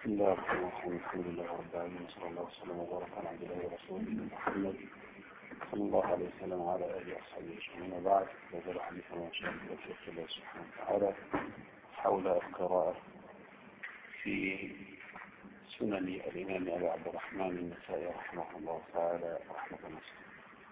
بسم الله الرحمن الرحيم. الحمد لله رب العالمين، صلى الله وسلم وبارك على عبد الله ورسوله محمد صلى الله عليه وسلم وعلى اله وصحبه اجمعين. وبعد، نزل حديثنا ان شاء الله بتوفيق الله سبحانه وتعالى حول القراءة في سنن الامام ابي عبد الرحمن النسائي رحمه الله تعالى رحمة الله.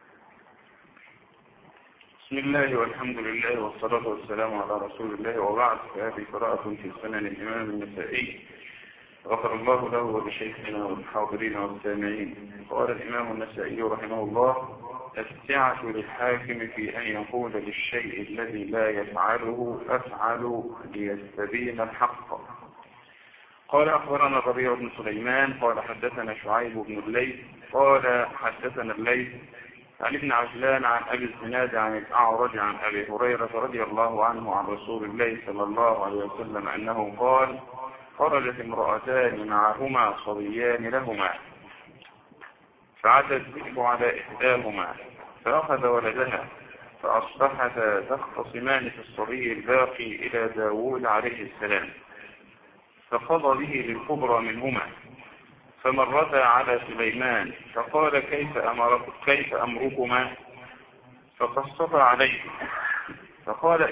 بسم الله والحمد لله والصلاة والسلام على رسول الله، وبعد، فهذه قراءة في سنن الإمام النسائي غفر الله له ولشيخنا والحاضرين والسامعين. قال الإمام النسائي رحمه الله: السعة للحاكم في أن يقول للشيء الذي لا يفعله أفعل ليستبين الحق. قال أخبرنا الربيع بن سليمان قال حدثنا شعيب بن الليث قال حدثنا الليث عن ابن عجلان عن أبي الزناد عن الأعرج عن أبي هريرة رضي الله عنه عن رسول الله صلى الله عليه وسلم أنه قال: خرجت امرأتان معهما صبيان لهما، فعتى الذئب على إحداهما فأخذ ولدها، فأصبحتا تختصمان في الصبي الباقي إلى داود عليه السلام، فقضى به للكبرى منهما، فمرتا على سليمان فقال: كيف أمركما؟ فقصف عليه فقال: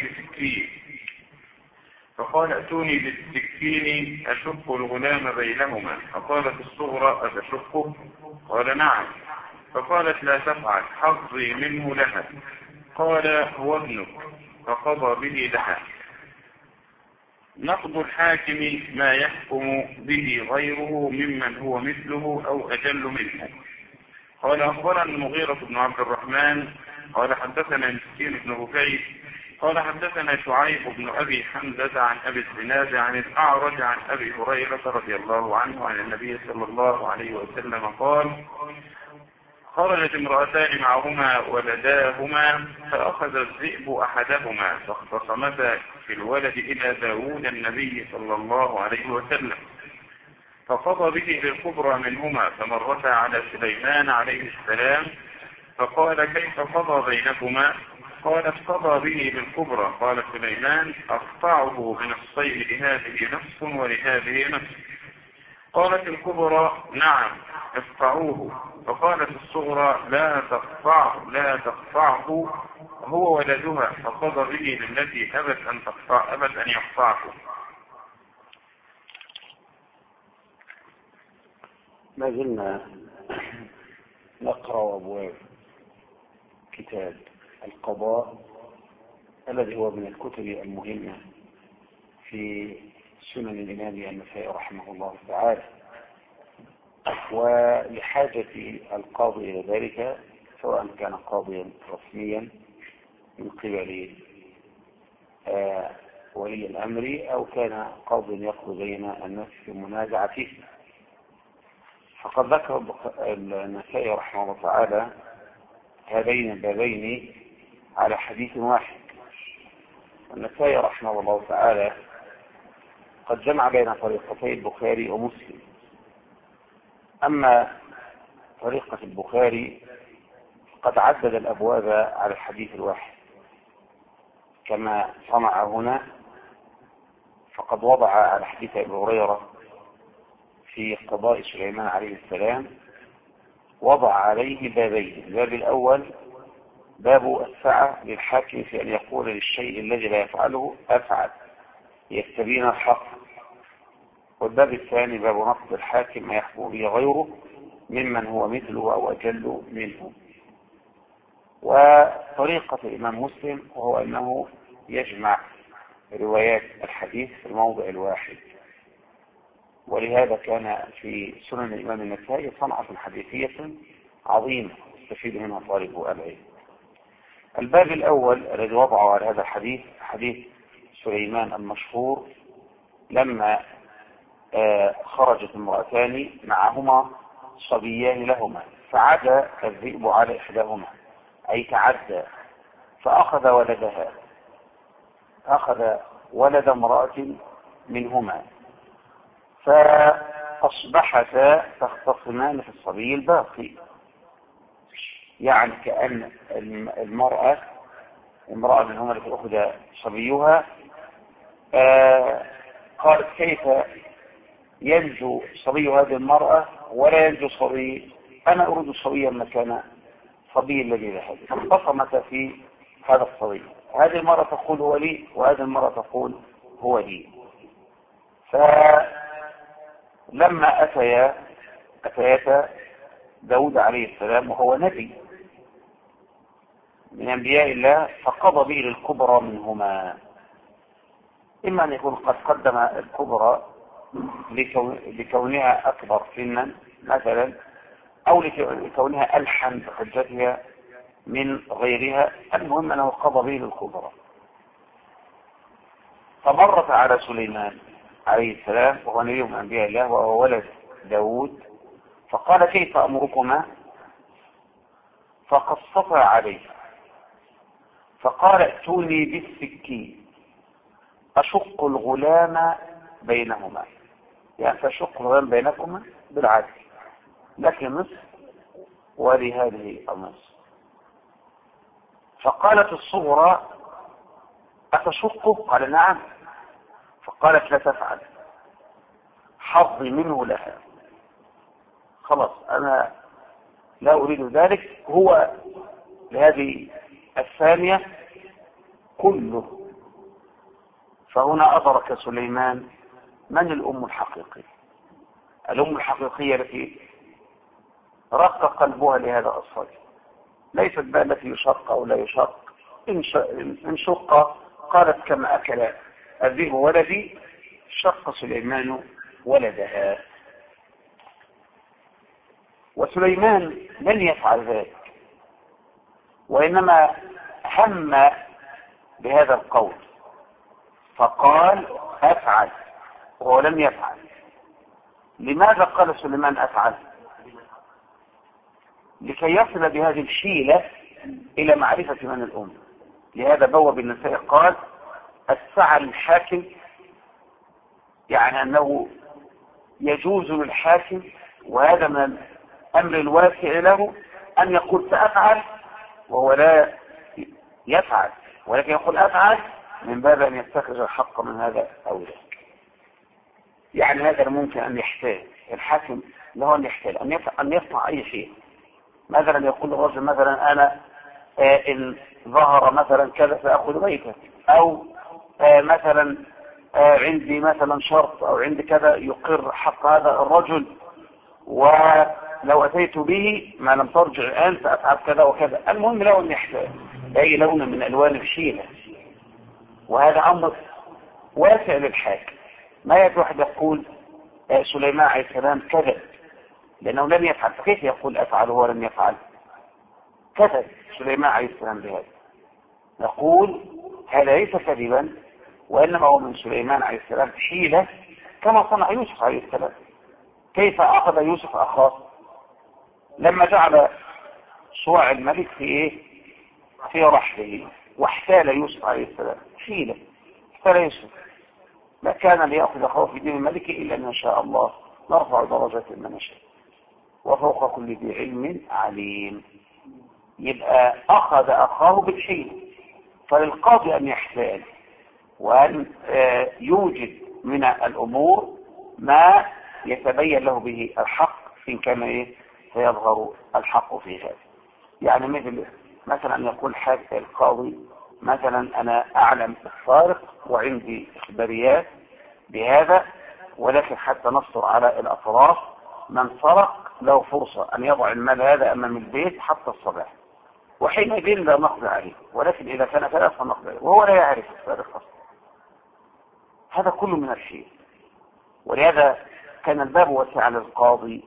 ائتوني بالسكين أشق الغلام بينهما. فقالت الصغرى: أتشقه؟ قال: نعم. فقالت: لا تفعل، حظي منه لها. قال: هو ابنك. فقضى به لها. نقض الحاكم ما يحكم به غيره ممن هو مثله أو أجل منه. قال أخبرنا المغيرة بن عبد الرحمن قال حدثنا مسكين بن رفيع قال حدثنا شعيب بن أبي حمزة عن أبي الزناد عن الأعرج عن أبي هريرة رضي الله عنه عن النبي صلى الله عليه وسلم قال: خرجت امرأتان معهما ولداهما، فأخذ الذئب أحدهما، فاختصمتا في الولد إلى داود النبي صلى الله عليه وسلم، فقضى به للكبرى منهما، فمرتا على سليمان عليه السلام، فقال: كيف قضى بينكما؟ قالت: قضى به للكبرى. قال سليمان: أقطعه من الصيد لهذه نفس ولهذه نفس. قالت الكبرى: نعم، اقطعوه. فقالت الصغرى: لا تقطعه، هو ولدها. فقضى به للتي أبت أن يقطعه. ما زلنا نقرأ أبواب كتاب القضاء الذي هو من الكتب المهمة في سنن الإمام النسائي رحمه الله تعالى، ولحاجة القاضي إلى ذلك، سواء كان قاضيا رسميا من قبل ولي الأمر أو كان قاضي يقضي بين الناس في منازعة فيه. فقد ذكر النسائي رحمه الله تعالى هذين البابين على حديث واحد. النسائي رحمه الله تعالى قد جمع بين طريقتي البخاري ومسلم. أما طريقة البخاري قد عدد الأبواب على الحديث الواحد كما صنع هنا، فقد وضع على حديث أبي هريرة في قضاء سليمان عليه السلام، وضع عليه بابين. الباب الأول باب السعة للحاكم في أن يقول للشيء الذي لا يفعله أفعل يستبين الحق. والباب الثاني باب نقض الحاكم ما يحكم به غيره ممن هو مثله أو أجل منه. وطريقة الإمام مسلم وهو أنه يجمع روايات الحديث في الموضع الواحد، ولهذا كان في سنن الإمام النسائي صنعة حديثية عظيمة يستفيد منها طالب العلم. الباب الأول الذي وضعه على هذا الحديث حديث سليمان المشهور لما خرجت امرأتان معهما صبيان لهما، فعدى الذئب على إحداهما، أي تعدى، فأخذ ولدها، أخذ ولد امرأة منهما، فأصبحتا تختصمان في الصبي الباقي. يعني كأن امرأة منهما التي أخذ صبيها قالت: كيف ينجو صبي هذه المرأة ولا ينجو صبي، أنا أريد صبيا مكان صبي الذي ذهب. فانقسمت في هذا الصبي، هذه المرأة تقول هو لي وهذه المرأة تقول هو لي. فلما أتيتا داود عليه السلام وهو نبي من أنبياء الله، فقضى به للكبرى منهما، إما أن يكون قد قدم الكبرى لكونها أكبر سنا مثلا، أو لكونها ألحن بحجتها من غيرها. المهم أنه قضى به للكبرى. فمرت على سليمان عليه السلام وهو نبي من أنبياء الله وهو ولد داود، فقال كيف أمركما؟ فقصتا عليه، فقال ائتوني بالسكين أشق الغلام بينهما، يعني تشق الغلام بينكما بالعدل، لك نصف ولهذه النصف. فقالت الصغرى أتشقه؟ قال نعم. فقالت لا تفعل، حظي منه لها، خلاص أنا لا أريد ذلك، هو لهذه الثانية كله. فهنا أدرك سليمان من الأم الحقيقية، الأم الحقيقية التي رق قلبها لهذا الصبي، ليست بقى التي يشق أو لا يشق. إن شق قالت كما أكل الذئب ولدي، شق سليمان ولدها. وسليمان لن يفعل ذلك، وإنما هم بهذا القول فقال أفعل، وهو لم يفعل. لماذا قال سليمان أفعل؟ لكي يصل بهذه الحيلة إلى معرفة من الأم. لهذا بوب النسائي قال السعى للحاكم، يعني أنه يجوز للحاكم، وهذا من الأمر الواسع له، أن يقول سأفعل وهو لا يفعل، ولكن يقول أفعل من باب أن يستخرج الحق من هذا أو ذاك. يعني هذا ممكن أن يحتاج الحاكم له أن يحتاج أن يصنع أي شيء. مثلا يقول الرجل مثلا أنا إن ظهر مثلا كذا سأخذ بيتك، أو مثلا عندي مثلا شرط أو عندي كذا يقر حق هذا الرجل، ولو أتيت به ما لم ترجع الآن سأفعل كذا وكذا. المهم له أن يحتاج أي لون من ألوان الحيلة، وهذا أمر واسع للحاكم. ما يجب واحد يقول سليمان عليه السلام كذب لأنه لم يفعل، فكيف يقول أفعل وهو لم يفعل؟ كذب سليمان عليه السلام بهذا. نقول هذا ليس كذبا، وإنما هو من سليمان عليه السلام حيلة كما صنع يوسف عليه السلام. كيف أخذ يوسف أخاه لما جعل صواع الملك في رحله، واحتال يوسف عليه السلام حيلة، احتال يوسف. ما كان ليأخذ أخاه في دين الملك إلا أن شاء الله نرفع درجات من نشاء وفوق كل ذي علم عليم. يبقى أخذ أخاه بالحيلة. فللقاضي أن يحتال وأن يوجد من الأمور ما يتبين له به الحق إن كان سيظهر الحق في هذا. يعني مثلا أن يقول القاضي مثلا أنا أعلم السارق وعندي إخباريات بهذا، ولكن حتى نصر على الأطراف من سرق له فرصة أن يضع المال هذا أمام البيت حتى الصباح، وحينئذ لا نقضي عليه. ولكن إذا كان كذا فنقضي عليه وهو لا يعرف السارق أصلا. هذا كله من الشيء. ولهذا كان الباب واسع للقاضي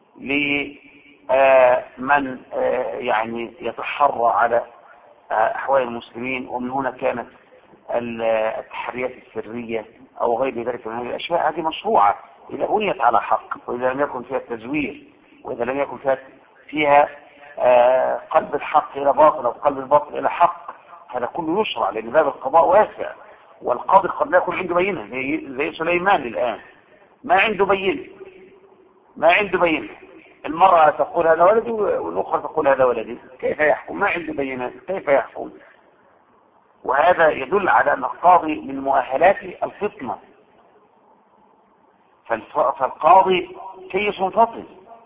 لمن يعني يتحرى على أحوال المسلمين. ومن هنا كانت التحريات السرية أو غير ذلك من هذه الأشياء هذه مشروعة إذا بنيت على حق، وإذا لم يكن فيها التزوير، وإذا لم يكن فيها قلب الحق إلى باطل أو قلب الباطل إلى حق. هذا كله يشرع لأن باب القضاء واسع، والقاضي قد لا يكون عنده بينة زي سليمان الآن ما عنده بينة. المرأة تقول هذا ولدي والأخرى تقول هذا ولدي، كيف يحكم؟ ما عنده بينات، كيف يحكم؟ وهذا يدل على أن القاضي من مؤهلات الفطنة. فالقاضي كيس فطن،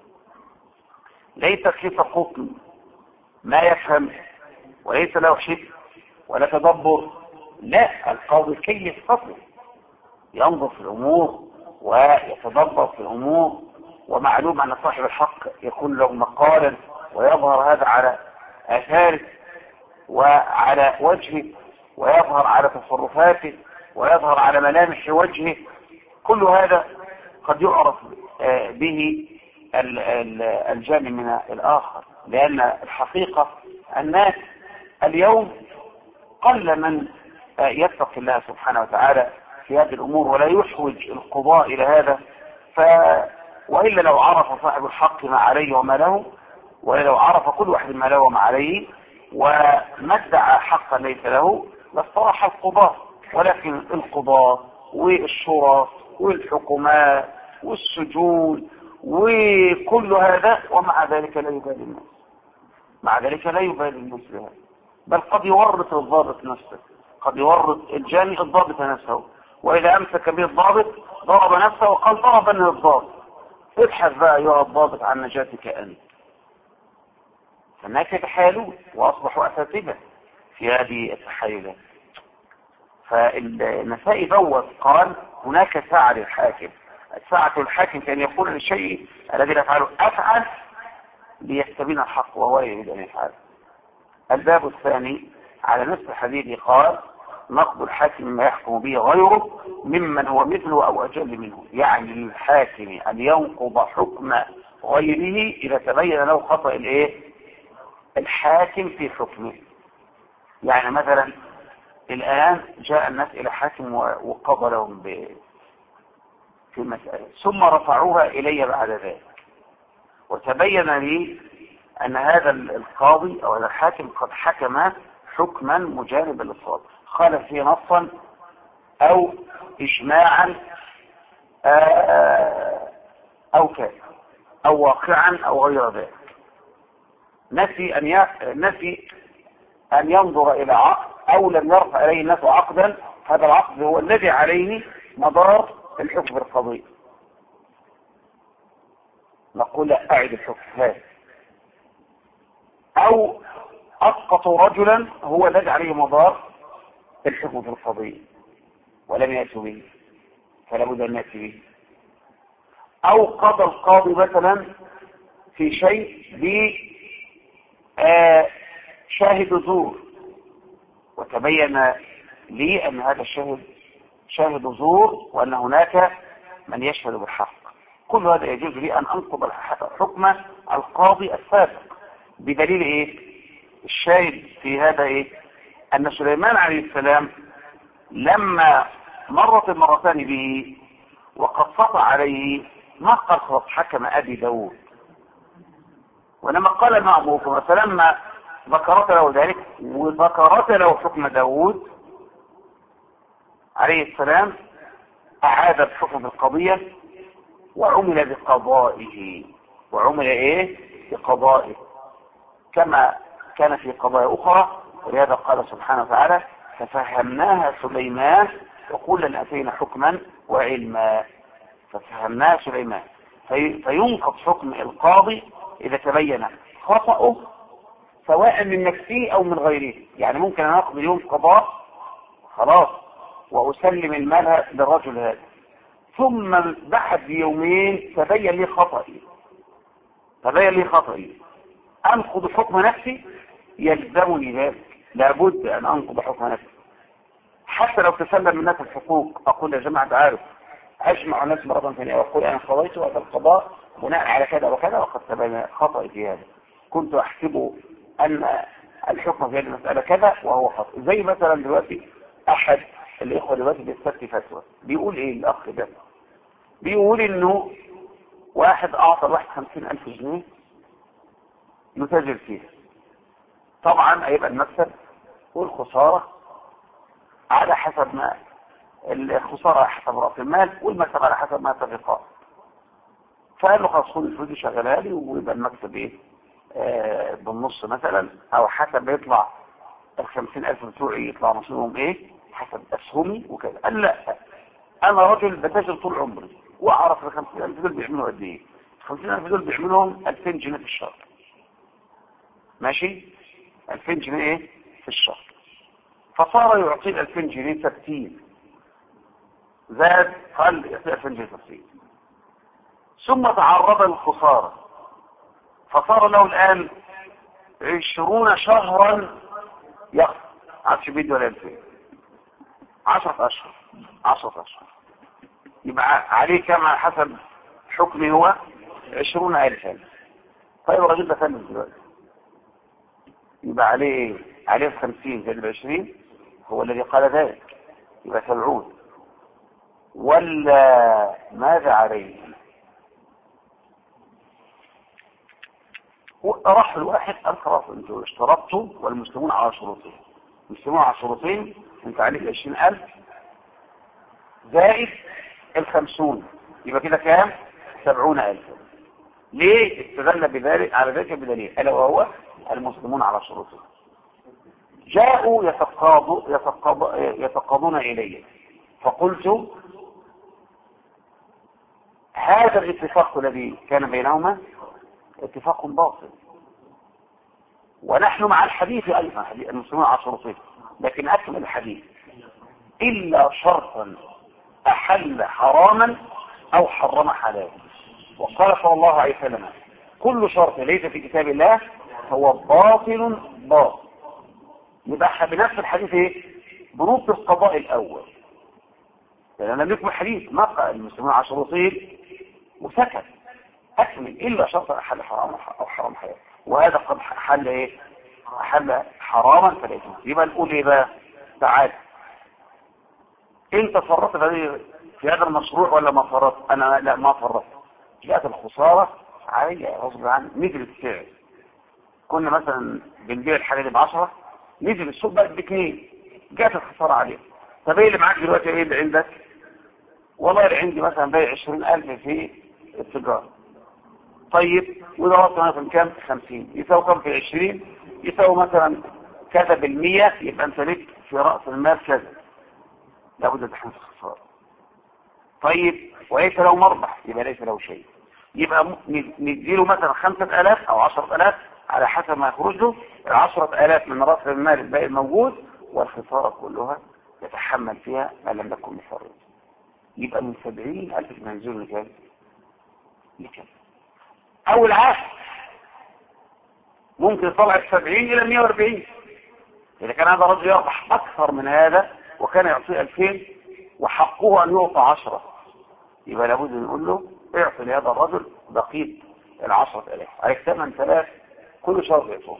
ليس كيف حكم ما يفهم وليس له حكم ولا تدبر. لا، القاضي كيس فطن ينظر في الأمور ويتدبر في الأمور، ومعلوم أن صاحب الحق يكون له مقالا ويظهر هذا على آثاره وعلى وجهه، ويظهر على تصرفاته، ويظهر على ملامح وجهه. كل هذا قد يعرف به الجانب من الآخر، لأن الحقيقة الناس اليوم قل من يتقي الله سبحانه وتعالى في هذه الأمور ولا يحوج القضاء إلى هذا. وإلا لو عرف صاحب الحق ما عليه وما له، وإلا لو عرف كل واحد ما له وما عليه وما ادعى حقا ليس له لاصطلح القضاء. ولكن القضاء والشرى والحكومات والسجون وكل هذا، ومع ذلك لا يبالي الناس، مع ذلك لا يبالي الناس بهذا، بل قد يورط الضابط نفسه، قد يورط الجاني الضابط نفسه، وإذا أمسك به الضابط ضرب نفسه وقال ضربني الضابط. ابحث بقى أيها الضابط عن نجاتك أنت. فالناس يتحايلون وأصبحوا أساتذة في هذه التحايلات. فالنسائي بوّد قال هناك ساعة للحاكم، ساعة الحاكم كان يقول للشيء الذي لا يفعله أفعل ليستبين الحق وهو يريد أن يفعله. الباب الثاني على نفس الحديث قال نقض الحاكم ما يحكم به غيره ممن هو مثله أو أجل منه، يعني للحاكم أن ينقض حكم غيره إذا تبين له خطأ الحاكم في حكمه. يعني مثلا الآن جاء الناس إلى حاكم وقضى لهم في المسألة، ثم رفعوها إلي بعد ذلك، وتبين لي أن هذا القاضي أو هذا الحاكم قد حكم حكما مجانبا للصواب، خالف فيه نصا أو إجماعا أو كذا أو واقعا أو غير ذلك. نفي أن ينظر إلى عقد أو لم يرفع إليه الناس عقدا، هذا العقد هو الذي عليه مدار الحكم القضائي. نقول لا، أعد الحكم هذا. أو أسقطوا رجلا هو الذي عليه مدار الحكم في القضية ولم يأتوا به، فلا بد أن نأتي به. أو قضى القاضي مثلا في شيء بشاهد زور، وتبين لي أن هذا الشاهد شاهد زور وأن هناك من يشهد بالحق. كل هذا يجوز لي أن أنقض حكم القاضي السابق بدليل إيه؟ الشاهد في هذا أن سليمان عليه السلام لما مرت المرتان به وقد سطع عليه ما قال خلاص حكم أبي داود، ولما قال ما أبوكم، فلما ذكرت له ذلك وذكرت له حكم داود عليه السلام أعاد الحكم بالقضية وعمل بقضائه. وعمل بقضائه كما كان في قضايا أخرى. ولهذا قال سبحانه وتعالى ففهمناها سليمان وكلا آتينا حكما وعلما. ففهمناها سليمان، فينقض حكم القاضي إذا تبين خطأه سواء من نفسه أو من غيره. يعني ممكن أن أقضي يوم قضاء خلاص وأسلم المال للرجل هذا، ثم بعد يومين تبين لي خطئي، أنقض حكم نفسي؟ يلزمني ذلك، لابد أن أنقض حكم نفسي حتى لو تسلم من الناس الحقوق. أقول يا جماعة عارف أجمع الناس مرة ثانية وأقول أنا قضيت هذا القضاء بناء على كذا وكذا وقد تبين خطئي في هذا، كنت أحسب أن الحكم في هذه المسألة كذا وهو خطأ. زي مثلا دلوقتي أحد الإخوة دلوقتي بيستفتي فتوى، بيقول الأخ ده بيقول إنه واحد أعطى الواحد 50,000 جنيه يتاجر فيها، طبعا هيبقى المكسب والخسارة على حسب ما الخسارة على حسب رأس المال والمكسب على حسب ما اتفقا. فقال له خلاص خد الفلوس دي شغلها لي ويبقى المكسب بالنص مثلا، او حسب يطلع 50,000 بتوعي يطلع نصيبهم حسب اسهمي وكذا. قال لا، انا راجل بتاجر طول عمري واعرف ال 50,000 دول بيعملوا قد ايه. 50,000 دول بيعملهم 2000 جنيه في الشهر. ماشي؟ 2000 جنيه ايه في الشهر. فصار يعطي 2000 جنيه ثابتين. زاد قال يعطي 2000 جنيه ثابتين. ثم تعرض للخسارة، فصار له الآن 20 شهرا يخسر، عادش بيدي ولا 2000. 10 أشهر. 10 أشهر يبقى عليه كم على حسب حكمه هو؟ 20,000. طيب الراجل ده فلس دلوقتي، يبقى عليه ايه؟ عليه 50 زائد 20 هو الذي قال ذلك، يبقى 70. ولا ماذا عليه؟ راح الواحد قال خلاص انتوا اشترطتوا والمسلمون على شروطين. المسلمون على شروطين، انت عليك 20,000 زائد 50، يبقى كده كام؟ 70,000. ليه استدل بذلك على ذلك بدليل الا وهو المسلمون على شروطهم. جاءوا يتقاضون الي، فقلت هذا الاتفاق الذي كان بينهما اتفاق باطل، ونحن مع الحديث ايضا المسلمون على شروطهم، لكن اكمل الحديث الا شرطا احل حراما او حرم حلالا. وقال صلى الله عليه وسلم كل شرط ليس في كتاب الله هو باطل باطل. يبقى بنفس الحديث ايه؟ بنوط القضاء الاول، لان لم يكن الحديث ما قال المسلمون على شروطهم وسكت، اكمل الا شرط احل حراما او حرم حلالا، وهذا قد حل ايه؟ حل حراما فلا يجوز. يبقى نقول ايه بقى؟ تعال انت فرطت في هذا المشروع ولا ما فرطت؟ انا لا ما فرطت. جاءت الخسارة علي غصب عني، نزل السعر. كنا مثلا بنبيع الحاجة دي ب10، نزل السوق بقت ب2، جاءت الخسارة عليه. طب ايه اللي معاك دلوقتي؟ ايه اللي عندك؟ والله اللي عندي مثلا بايع 20,000 في التجارة. طيب وده وصل مثلا كام؟ 50. يساوي كام في 20؟ يساوي مثلا كذا بالمية، يبقى انت ليك في رأس المال كذا، لابد تحمل الخسارة. طيب وليس له مربح، يبقى ليس له شيء، يبقى نديله مثلا 5,000 أو 10,000 على حسب ما يخرج له. 10,000 من رأس المال الباقي الموجود، والخسارة كلها يتحمل فيها ما لم يكن مفرط. يبقى من 70,000 منزول لكام؟ أو العكس، ممكن يطلع 70 إلى 140. إذا كان هذا الرجل يربح أكثر من هذا وكان يعطيه 2000 وحقه أن يعطى 10، يبقى لابد نقول له اعطي لهذا الرجل بقية 10,000 عليك 8,000 كل شهر يعطوه.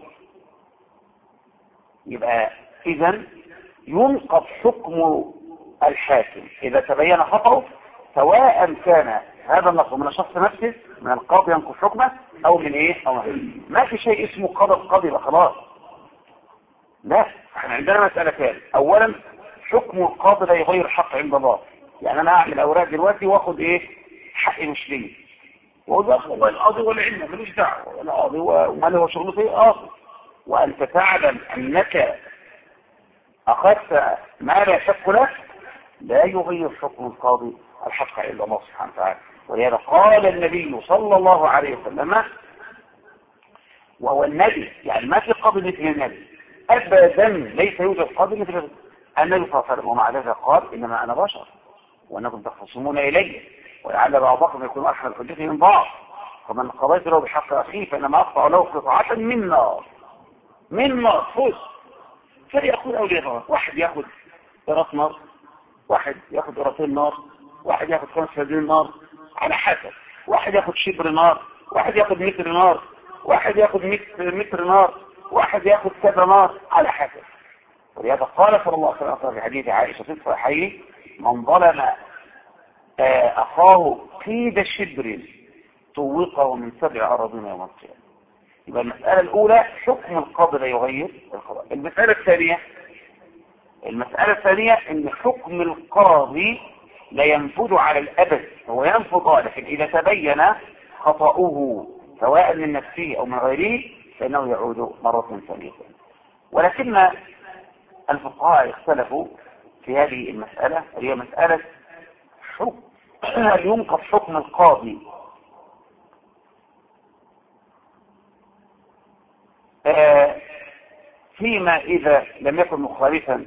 يبقى إذن ينقض حكم الحاكم إذا تبين خطأه، سواء كان هذا النقض من الشخص نفسه، من القاضي ينقض حكمه، أو من إيه؟ أو من ما في شيء اسمه قضى القاضي خلاص. لا، احنا عندنا مسألة ثانية. أولا حكم القاضي لا يغير حق عند الله. يعني أنا أعمل أوراق دلوقتي وأخذ إيه؟ حقي مش ليه، وأقول القاضي ولا علمه ملوش دعوة، ولا قاضي وما له شغله فيه قاضي. وأنت تعلم أنك أخذت ما لا شك له، لا يغير حكم القاضي الحق إلا الله سبحانه وتعالى. ولهذا قال النبي صلى الله عليه وسلم، وهو النبي، يعني ما في قاضي مثل النبي أبدا، ليس يوجد قاضي مثل النبي صلى الله عليه وسلم. ومع ذلك قال إنما أنا بشر وأنكم تختصمون إلي، ولعل بعضكم يكون أحد حجته من بعض، فمن قضيت له بحق أخيه فإنما أقطع له قطعة من نار، من نار فوز. فليأخذ أولياء، واحد يأخذ قراط نار، واحد يأخذ قراطين نار، واحد يأخذ 5 فدين نار، على حسب. واحد يأخذ شبر نار، واحد يأخذ متر نار، واحد يأخذ متر نار، واحد يأخذ كذا نار، على حسب. ولهذا قال صلى الله عليه وسلم في حديث عائشة في الصحيحين: من ظلم أخاه قيد شبر طوقه من 7 أراضين يوم القيامة. يبقى المسألة الأولى حكم القاضي لا يغير القضاء. المسألة الثانية ان حكم القاضي لا ينفذ على الأبد، هو ينفذ، لكن إذا تبين خطأه سواء من نفسه أو من غيره فإنه يعود مرة ثانية. ولكن الفقهاء اختلفوا في هذه المسألة، هي مسألة حكم هل ينقض حكم القاضي فيما إذا لم يكن مخالفا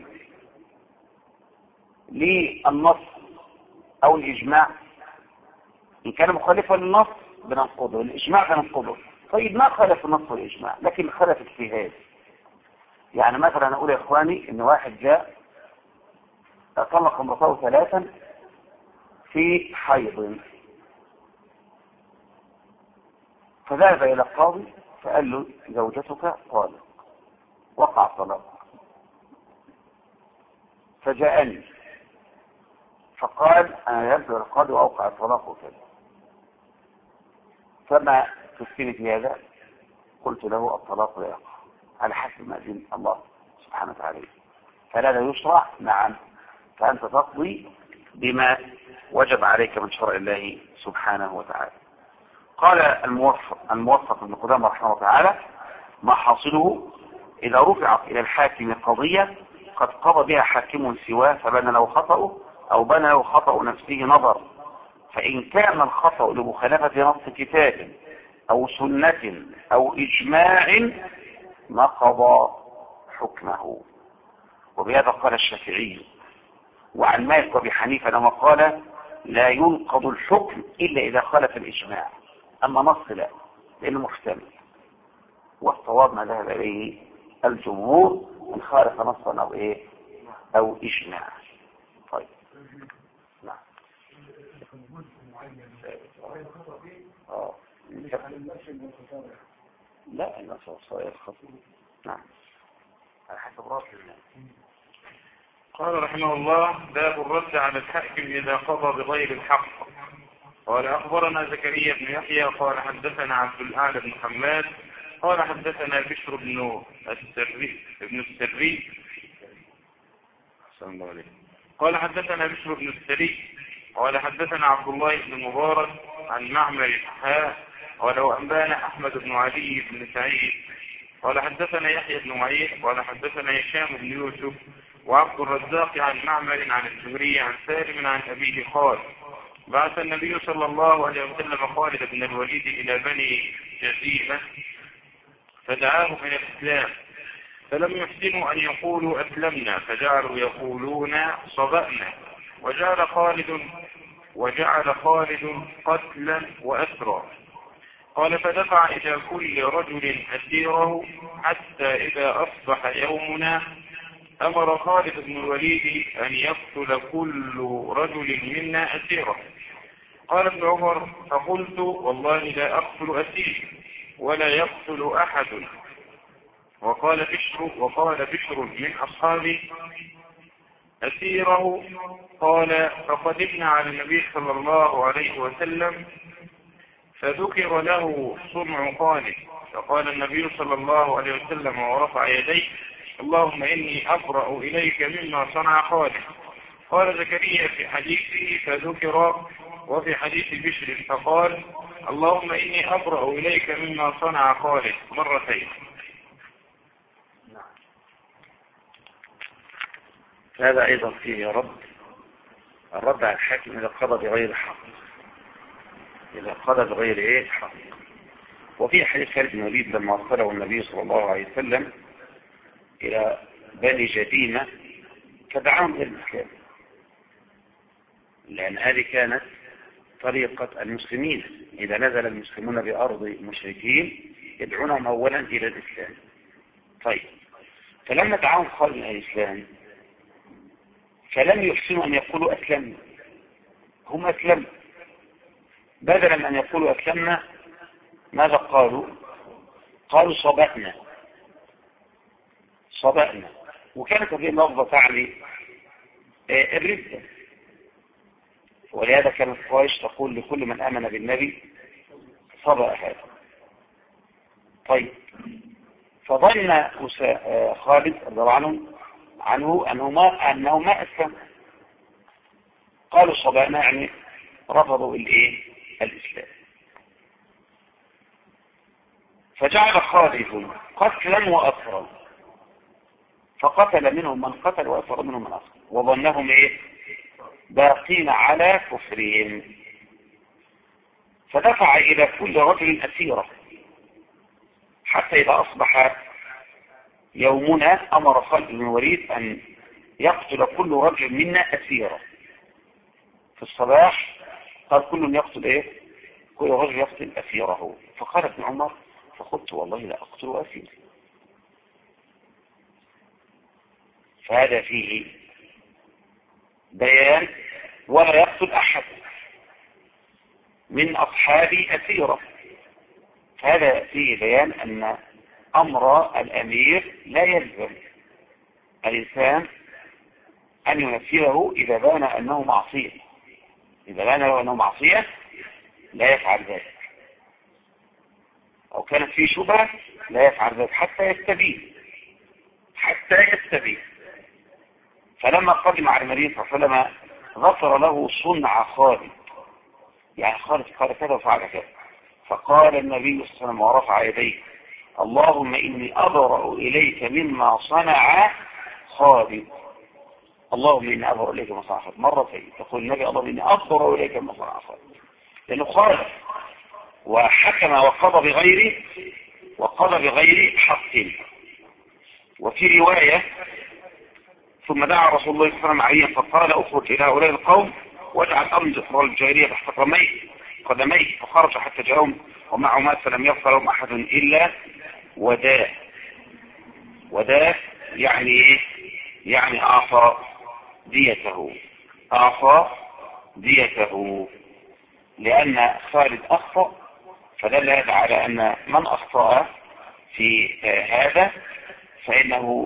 للنص أو الإجماع؟ إن كان مخالفا للنص بننقضه، الإجماع بننقضه. طيب ما خالف النص والإجماع لكن خالف اجتهاد. يعني مثلا أقول يا إخواني إن واحد جاء طلق امرأته 3 في حيض، فذهب إلى القاضي فقال له زوجتك طالق، وقع طلاق. فجاءني فقال أنا يبدو القاضي وأوقع الطلاق وكذا، فما تفتني في هذا؟ قلت له الطلاق لا يقع على حسب ما أذن الله سبحانه وتعالى، فلا يشرع. نعم، فأنت تقضي بما وجب عليك من شرع الله سبحانه وتعالى. قال الموفق ابن قدامة رحمه الله تعالى: ما حاصله إذا رفعت إلى الحاكم قضية قد قضى بها حاكم سواه فبان له خطأه أو بان له خطأ نفسه نظر، فإن كان الخطأ لمخالفة نص كتاب أو سنة أو إجماع نقض حكمه. وبهذا قال الشافعي. وعن مالك وابي حنيفه لما قال لا ينقض الحكم إلا إذا خالف الإجماع، أما نص لا لأنه محتمل. والصواب ما ذهب إليه الجمهور إن خالف نصا أو إيه أو إجماع. طيب نعم. لا النص والصواب الخطأ. نعم على حسب رأس الناس. قال رحمه الله: باب الرد على الحاكم إذا قضى بغير الحق. قال أخبرنا زكريا بن يحيى قال حدثنا عبد الأعلى بن حماد قال حدثنا بشر بن السري قال حدثنا بشر بن السري قال حدثنا عبد الله بن المبارك عن معمر قال وأنبانا أحمد بن علي بن سعيد قال حدثنا يحيى بن معين قال حدثنا هشام بن يوسف وعبد الرزاق عن معمر عن الزهري عن سالم عن أبيه قال: بعث النبي صلى الله عليه وسلم خالد بن الوليد إلى بني جزيمة فدعاهم إلى الإسلام، فلم يحسنوا أن يقولوا أسلمنا فجعلوا يقولون صبأنا، وجعل خالد قتلا وأسرا. قال فدفع إلى كل رجل أسيره حتى إذا أصبح يومنا أمر خالد بن الوليد أن يقتل كل رجل منا أسيره. قال ابن عمر: فقلت والله لا أقتل أسير ولا يقتل أحد. وقال بشر من أصحابي أسيره. قال فقدمنا على النبي صلى الله عليه وسلم فذكر له صنع خالد، فقال النبي صلى الله عليه وسلم ورفع يديه: اللهم إني أبرأ إليك مما صنع خالد. قال زكريا في حديثه فذكر، وفي حديث بشر فقال: اللهم إني أبرأ إليك مما صنع خالد مرتين. هذا أيضا فيه الرد على الحاكم إذا قضى بغير حق، إذا قضى بغير حق. وفي حديث خالد بن الوليد لما أرسله النبي صلى الله عليه وسلم إلى بني جديمة فدعاهم إلى الإسلام، لأن هذه كانت طريقة المسلمين إذا نزل المسلمون بأرض المشركين يدعونهم أولا إلى الإسلام. طيب فلما دعاهم خالد إلى الإسلام فلم يحسنوا أن يقولوا أسلمنا، هم أسلموا، بدلا من أن يقولوا أسلمنا ماذا قالوا؟ قالوا صبأنا، وكانت هذه اللفظة تعني الردة، ولهذا كانت قريش تقول لكل من آمن بالنبي صبأ هذا. طيب فظن خالد رضي الله عنه أنه ما أسلم، قالوا صبأنا يعني رفضوا الإسلام. فجعل خالد قتلا وأسرا، فقتل منهم من قتل وأسر منهم من أسر، وظنهم باقين على كفرهم. فدفع إلى كل رجل أسيرة، حتى إذا أصبح يومنا أمر خالد بن الوليد أن يقتل كل رجل منا أسيرة. في الصباح قال كل يقتل إيه؟ كل رجل يقتل أسيره. فقال ابن عمر فقلت والله لا أقتل أسيري. فهذا فيه بيان ولا يقتل أحد من أصحابي أسيرة. فهذا فيه بيان أن أمر الأمير لا يلزم الإنسان أن ينفذه إذا بان أنه معصية. إذا بان له أنه معصية لا يفعل ذلك، أو كانت فيه شبهة لا يفعل ذلك حتى يستبين. فلما قدم على النبي صلى الله عليه وسلم ذكر له صنع خالد، يعني خالد قال كذا وفعل كذا. فقال النبي صلى الله عليه وسلم ورفع يديه اللهم إني أبرأ إليك مما صنع خالد. اللهم إني أبرأ إليك مما صنع خالد مرتين. تقول النبي اللهم إني أبرأ إليك مما صنع خالد، لأنه خالد وحكم وقضى بغير حق. وفي رواية ثم دعا رسول الله صلى الله عليه وسلم عليا فقال اخرج إلى هؤلاء القوم واجعل أمر الجاهلية تحت قدميه. فخرج حتى جاءهم ومعه مات فلم يبق لهم أحد إلا وداه يعني إيه؟ يعني أعطى ديته لأن خالد أخطأ. فدل هذا على أن من أخطأ في هذا فإنه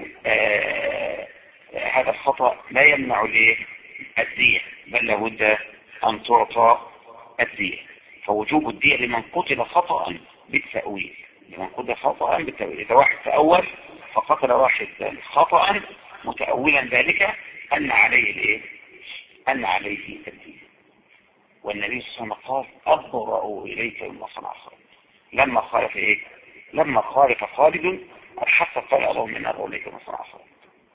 هذا الخطأ لا يمنع الدية، بل لابد أن تعطى الدية. فوجوب الدية لمن قتل خطأ بالتأويل. إذا واحد تأول فقتل واحد خطأ متأولا ذلك أن عليه الدية. والنبي صلى الله عليه وسلم قال أبرأ إليك مما صنع خالد. لما خالف خالد حتى قال اللهم إني أبرأ إليك مما صنع خالد.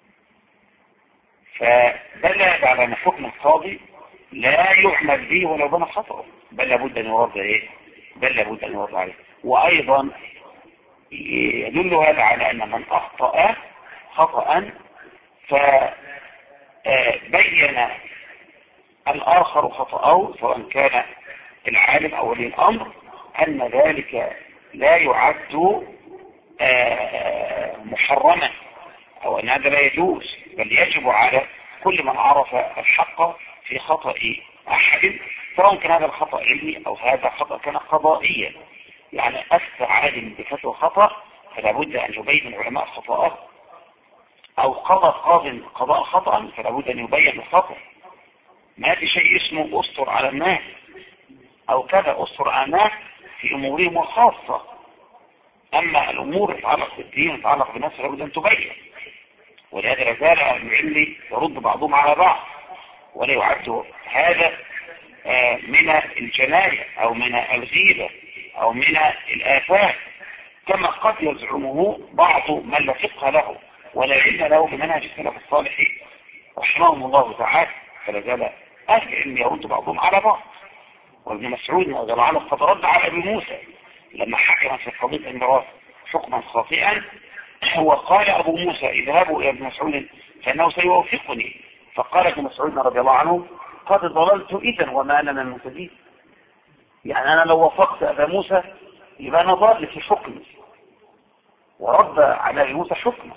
فدل على أن حكم القاضي لا يعمل به ولو بنى خطأه، بل لابد أن يرد عليه. وأيضا يدل هذا على أن من أخطأ خطأ فبين الآخر خطأه سواء كان العالم أو ولي الأمر أن ذلك لا يعد محرما أو أن هذا لا يجوز، بل يجب على كل من عرف الحق في خطأ أحد سواء كان هذا الخطأ علمي أو هذا خطأ كان قضائيا. يعني أفتى عالم بفتوى خطأ فلا بد أن يبين العلماء خطأه، أو قضى قضاء خطأ فلا بد أن يبين الخطأ. ما في شيء اسمه أسطر على الناس أو كذا أسطر على الناس في أمورهم وخاصة. أما الأمور تتعلق بالدين تتعلق بالناس فلا بد أن تبين. ولهذا لا زال العلم يرد بعضهم على بعض، ولا يعد هذا من الجناية أو من الغيبة أو من الآفات، كما قد يزعمه بعض من لا فقه له ولا علم له بمنهج السلف الصالح رحمهم الله تعالى. فلا زال أهل العلم يرد بعضهم على بعض. وابن مسعود رضي الله عنه قد رد على ابي موسى لما حكم في قضية الميراث حكما خاطئا، وقال أبو موسى اذهبوا إلى ابن مسعود فإنه سيوافقني. فقال ابن مسعود رضي الله عنه قد ضللت إذن وما أنا من المهتدين. يعني أنا لو وافقت أبا موسى يبقى أنا ضال في حكمي. ورد على ابي موسى حكمه،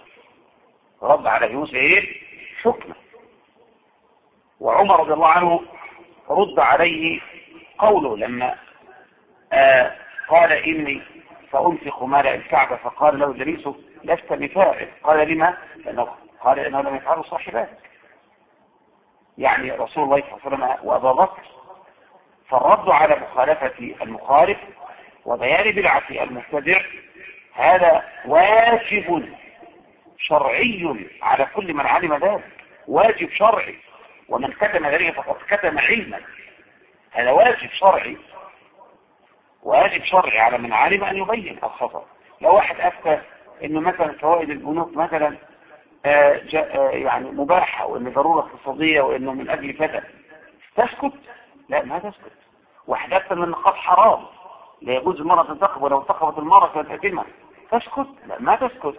حكمه. وعمر رضي الله عنه رد عليه قوله لما قال إني سأنفق مال الكعبة، فقال له جليسه لست بفاعل. قال لما؟ قال إنه لم يفعله صاحبان، يعني رسول الله صلى الله عليه وسلم وأبا بكر. فالرد على مخالفة المخالف وبيان بدعة المبتدع هذا واجب شرعي على كل من علم ذلك، واجب شرعي. ومن كتم ذلك فقد كتم علما. هذا واجب شرعي على من علم أن يبين الخطأ. لو واحد أفتى إنه مثلا فوائد البنوك مثلا يعني مباحة، وإنه ضرورة اقتصادية، وإنه من أجل فتى، تسكت؟ لا، ما تسكت. واحدثا من النقاط حرام، لا يجوز المرأة تنتقب، ولو انتقبت المرأة كانت أثمة. تسكت؟ لا، ما تسكت.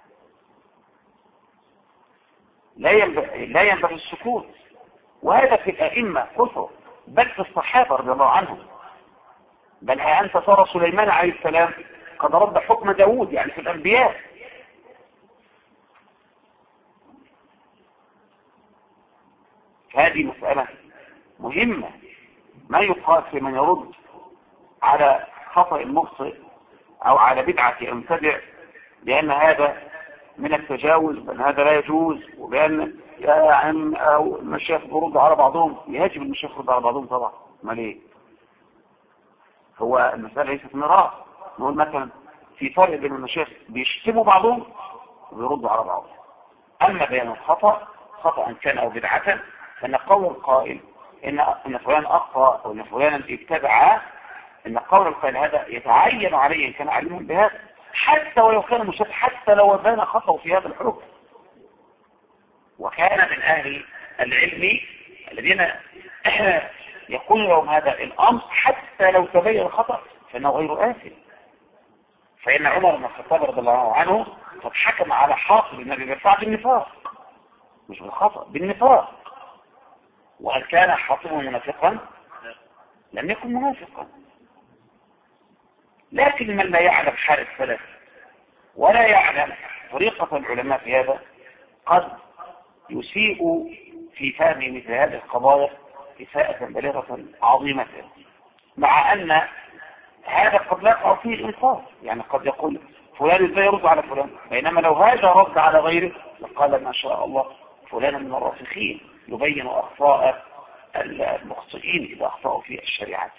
لا ينبغي السكوت. وهذا في الأئمة كثر، بل في الصحابة رضي الله عنهم. بل أنت ترى سليمان عليه السلام قد رد حكم داود، يعني في الأنبياء. هذه مسألة مهمة. ما يقال في من يرد على خطأ المخطئ أو على بدعة المبتدع بأن هذا من التجاوز، بأن هذا لا يجوز، وبأن يعني أو المشايخ يرد على بعضهم. يجب المشايخ يرد على بعضهم طبعا، ما ليه؟ هو المسألة ليست مراء. نقول مثلا في فرق بين المشايخ بيشتموا بعضهم وبيردوا على بعضهم. أما بين الخطأ، خطأ كان أو بدعة، فإن قول القائل إن فلان أخطأ أو إن فلانا ابتدع، إن قول القائل هذا يتعين عليه إن كان عليما بهذا، حتى ولو كان مشابه، حتى لو بان خطأ في هذا الحكم. وكان من أهل العلم الذين يقول لهم هذا الأمر حتى لو تبين الخطأ فإنه غير آثم. فإن عمر بن الخطاب رضي الله عنه قد حكم على حاصل النبي بيرفع بالنفاق، مش بالخطأ، بالنفاق. وهل كان حاصله منافقا؟ لم يكن منافقا. لكن من لا يعلم حال السلف ولا يعلم طريقة العلماء في هذا قد يسيء في فهم مثل هذه القضايا إساءة بالغة عظيمة، مع أن هذا قد لا يقع فيه الإنصاف. يعني قد يقول فلان ازاي يرد على فلان، بينما لو هذا رد على غيره لقال ما شاء الله فلان من الراسخين يبين أخطاء المخطئين إذا أخطأوا في الشريعة.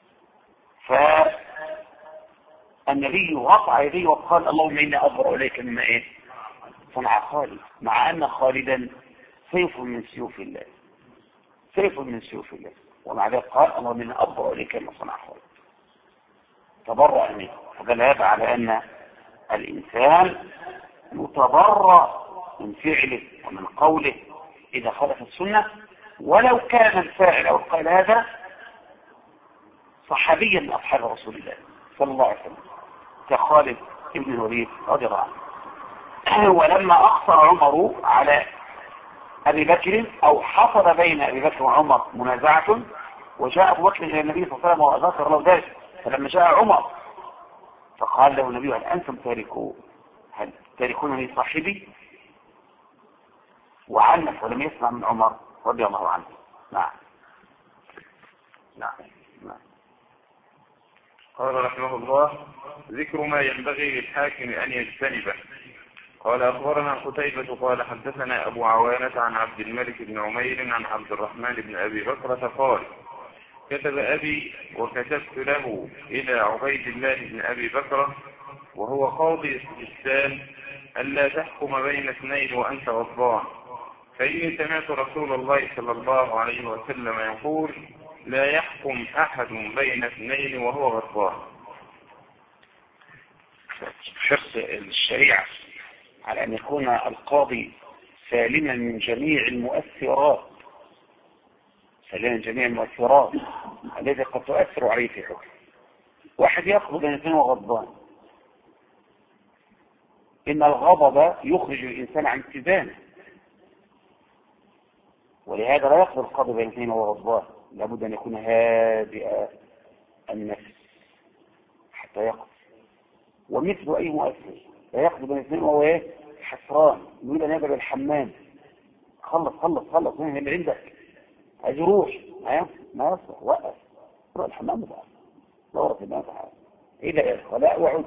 فالنبي رفع يديه وقال اللهم إني أبرأ إليك مما صنع خالد، مع أن خالدا سيف من سيوف الله، سيف من سيوف الله، ومع ذلك قال اللهم إني أبرأ إليك مما صنع خالد، تبرأ منه. فدل هذا على أن الإنسان يتبرأ من فعله ومن قوله إذا خالف السنة، ولو كان الفاعل أو القائل هذا صحابيا من أصحاب رسول الله صلى الله عليه وسلم كخالد بن الوليد رضي الله عنه. ولما أقصر عمر على أبي بكر أو حصل بين أبي بكر وعمر منازعة، وجاء أبو بكر إلى النبي صلى الله عليه وسلم وذكر له ذلك، فلما جاء عمر فقال له النبي هل أنتم تاركونني صاحبي؟ وعنف ولم يسمع من عمر رضي الله عنه. نعم. قال رحمه الله: ذكر ما ينبغي للحاكم أن يجتنبه. قال أخبرنا قتيبة قال حدثنا أبو عوانة عن عبد الملك بن عمير عن عبد الرحمن بن أبي بكرة قال: كتب أبي وكتبت له إلى عبيد الله بن أبي بكرة وهو قاضي السجستان ألا تحكم بين اثنين وأنت غضبان، فإني سمعت رسول الله صلى الله عليه وسلم يقول: لا يحكم أحد بين اثنين وهو غضبان. حرص الشريعة على أن يكون القاضي سالما من جميع المؤثرات، سالما من جميع المؤثرات التي قد تؤثر عليه في حكم. واحد يقضي بين اثنين وغضبان، إن الغضب يخرج الإنسان عن اتزانه، ولهذا لا يقضي القاضي بين اثنين وهو غضبان، لابد أن يكون هادئ النفس حتى يقضي. ومثل أي مؤثر لا يقضي بين اثنين وهو حسران يريد أن يذهب الحمام، خلص من اللي عندك، عايز يروح ما يصلح، وقف روح الحمام بقى دورة الماء تعالى إذا ولا وعد.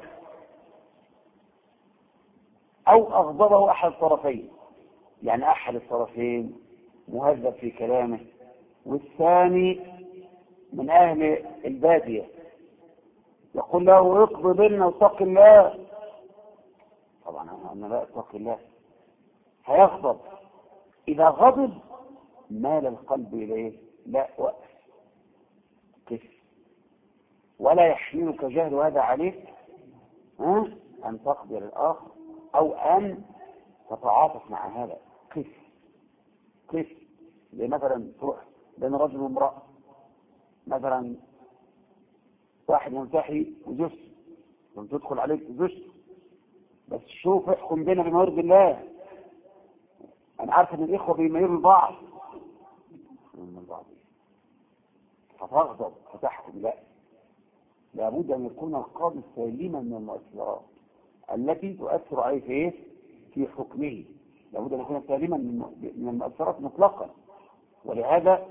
أو أغضبه أحد الطرفين، يعني أحد الطرفين مهذب في كلامه والثاني من أهل البادية يقول له اقضي بيننا واتق الله، طبعا أنا لا اتق الله، هيغضب. إذا غضب مال القلب إليه، لا وقف كيف، ولا يحملك جهل هذا عليك أن تقضي للآخر أو أن تتعاطف مع هذا. كيف مثلا تروح بين رجل وامرأة، مثلا واحد منتحي وزوجته، لما تدخل عليك زوجته، بس شوف احكم بينا بما يرضي الله. انا عارف ان الاخوه بيميلوا لبعض من بعض، فتغضب فتحكم. لا، لابد ان يكون القاضي سالما من المؤثرات التي تؤثر عليه في ايه؟ في حكمه. لابد ان يكون سالما من المؤثرات مطلقا. ولهذا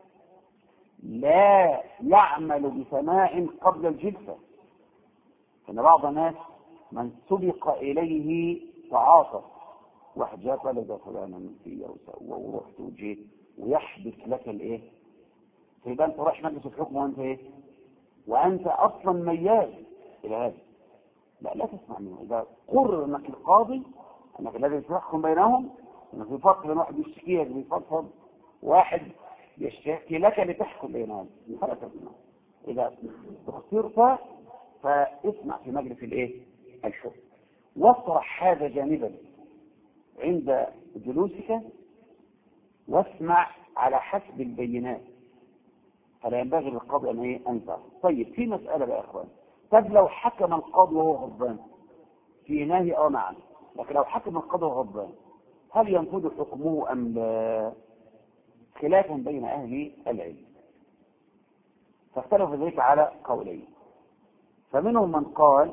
لا يعمل بسماع قبل الجلسه، ان بعض الناس من سبق اليه تعاطف، واحد جاء قال ده فلان فيا ورحت وجيت ويحدث لك الايه؟ فيبقى انت رايح مجلس الحكم وانت ايه؟ وانت اصلا ميال الى هذا. لا تسمع منه. اذا قرر انك القاضي، انك الذي تحكم بينهم، ان في فرق بين واحد يشتكي لك بيفضفض، واحد يشتكي لك لتحكم بينهم، فرق بينهم. اذا اخترت فاسمع في مجلس الايه؟ الحكم، واطرح هذا جانبا عند جلوسك، واسمع على حسب البينات، فلا ينبغي للقاضي ان ايه؟ انفع. طيب في مساله بقى يا اخوان، طب لو حكم القاضي وهو غضبان في نهي نعم، لكن لو حكم القاضي وهو غضبان هل ينفذ حكمه ام لا؟ خلافا بين اهل العلم، فاختلف ذلك على قولين. فمنهم من قال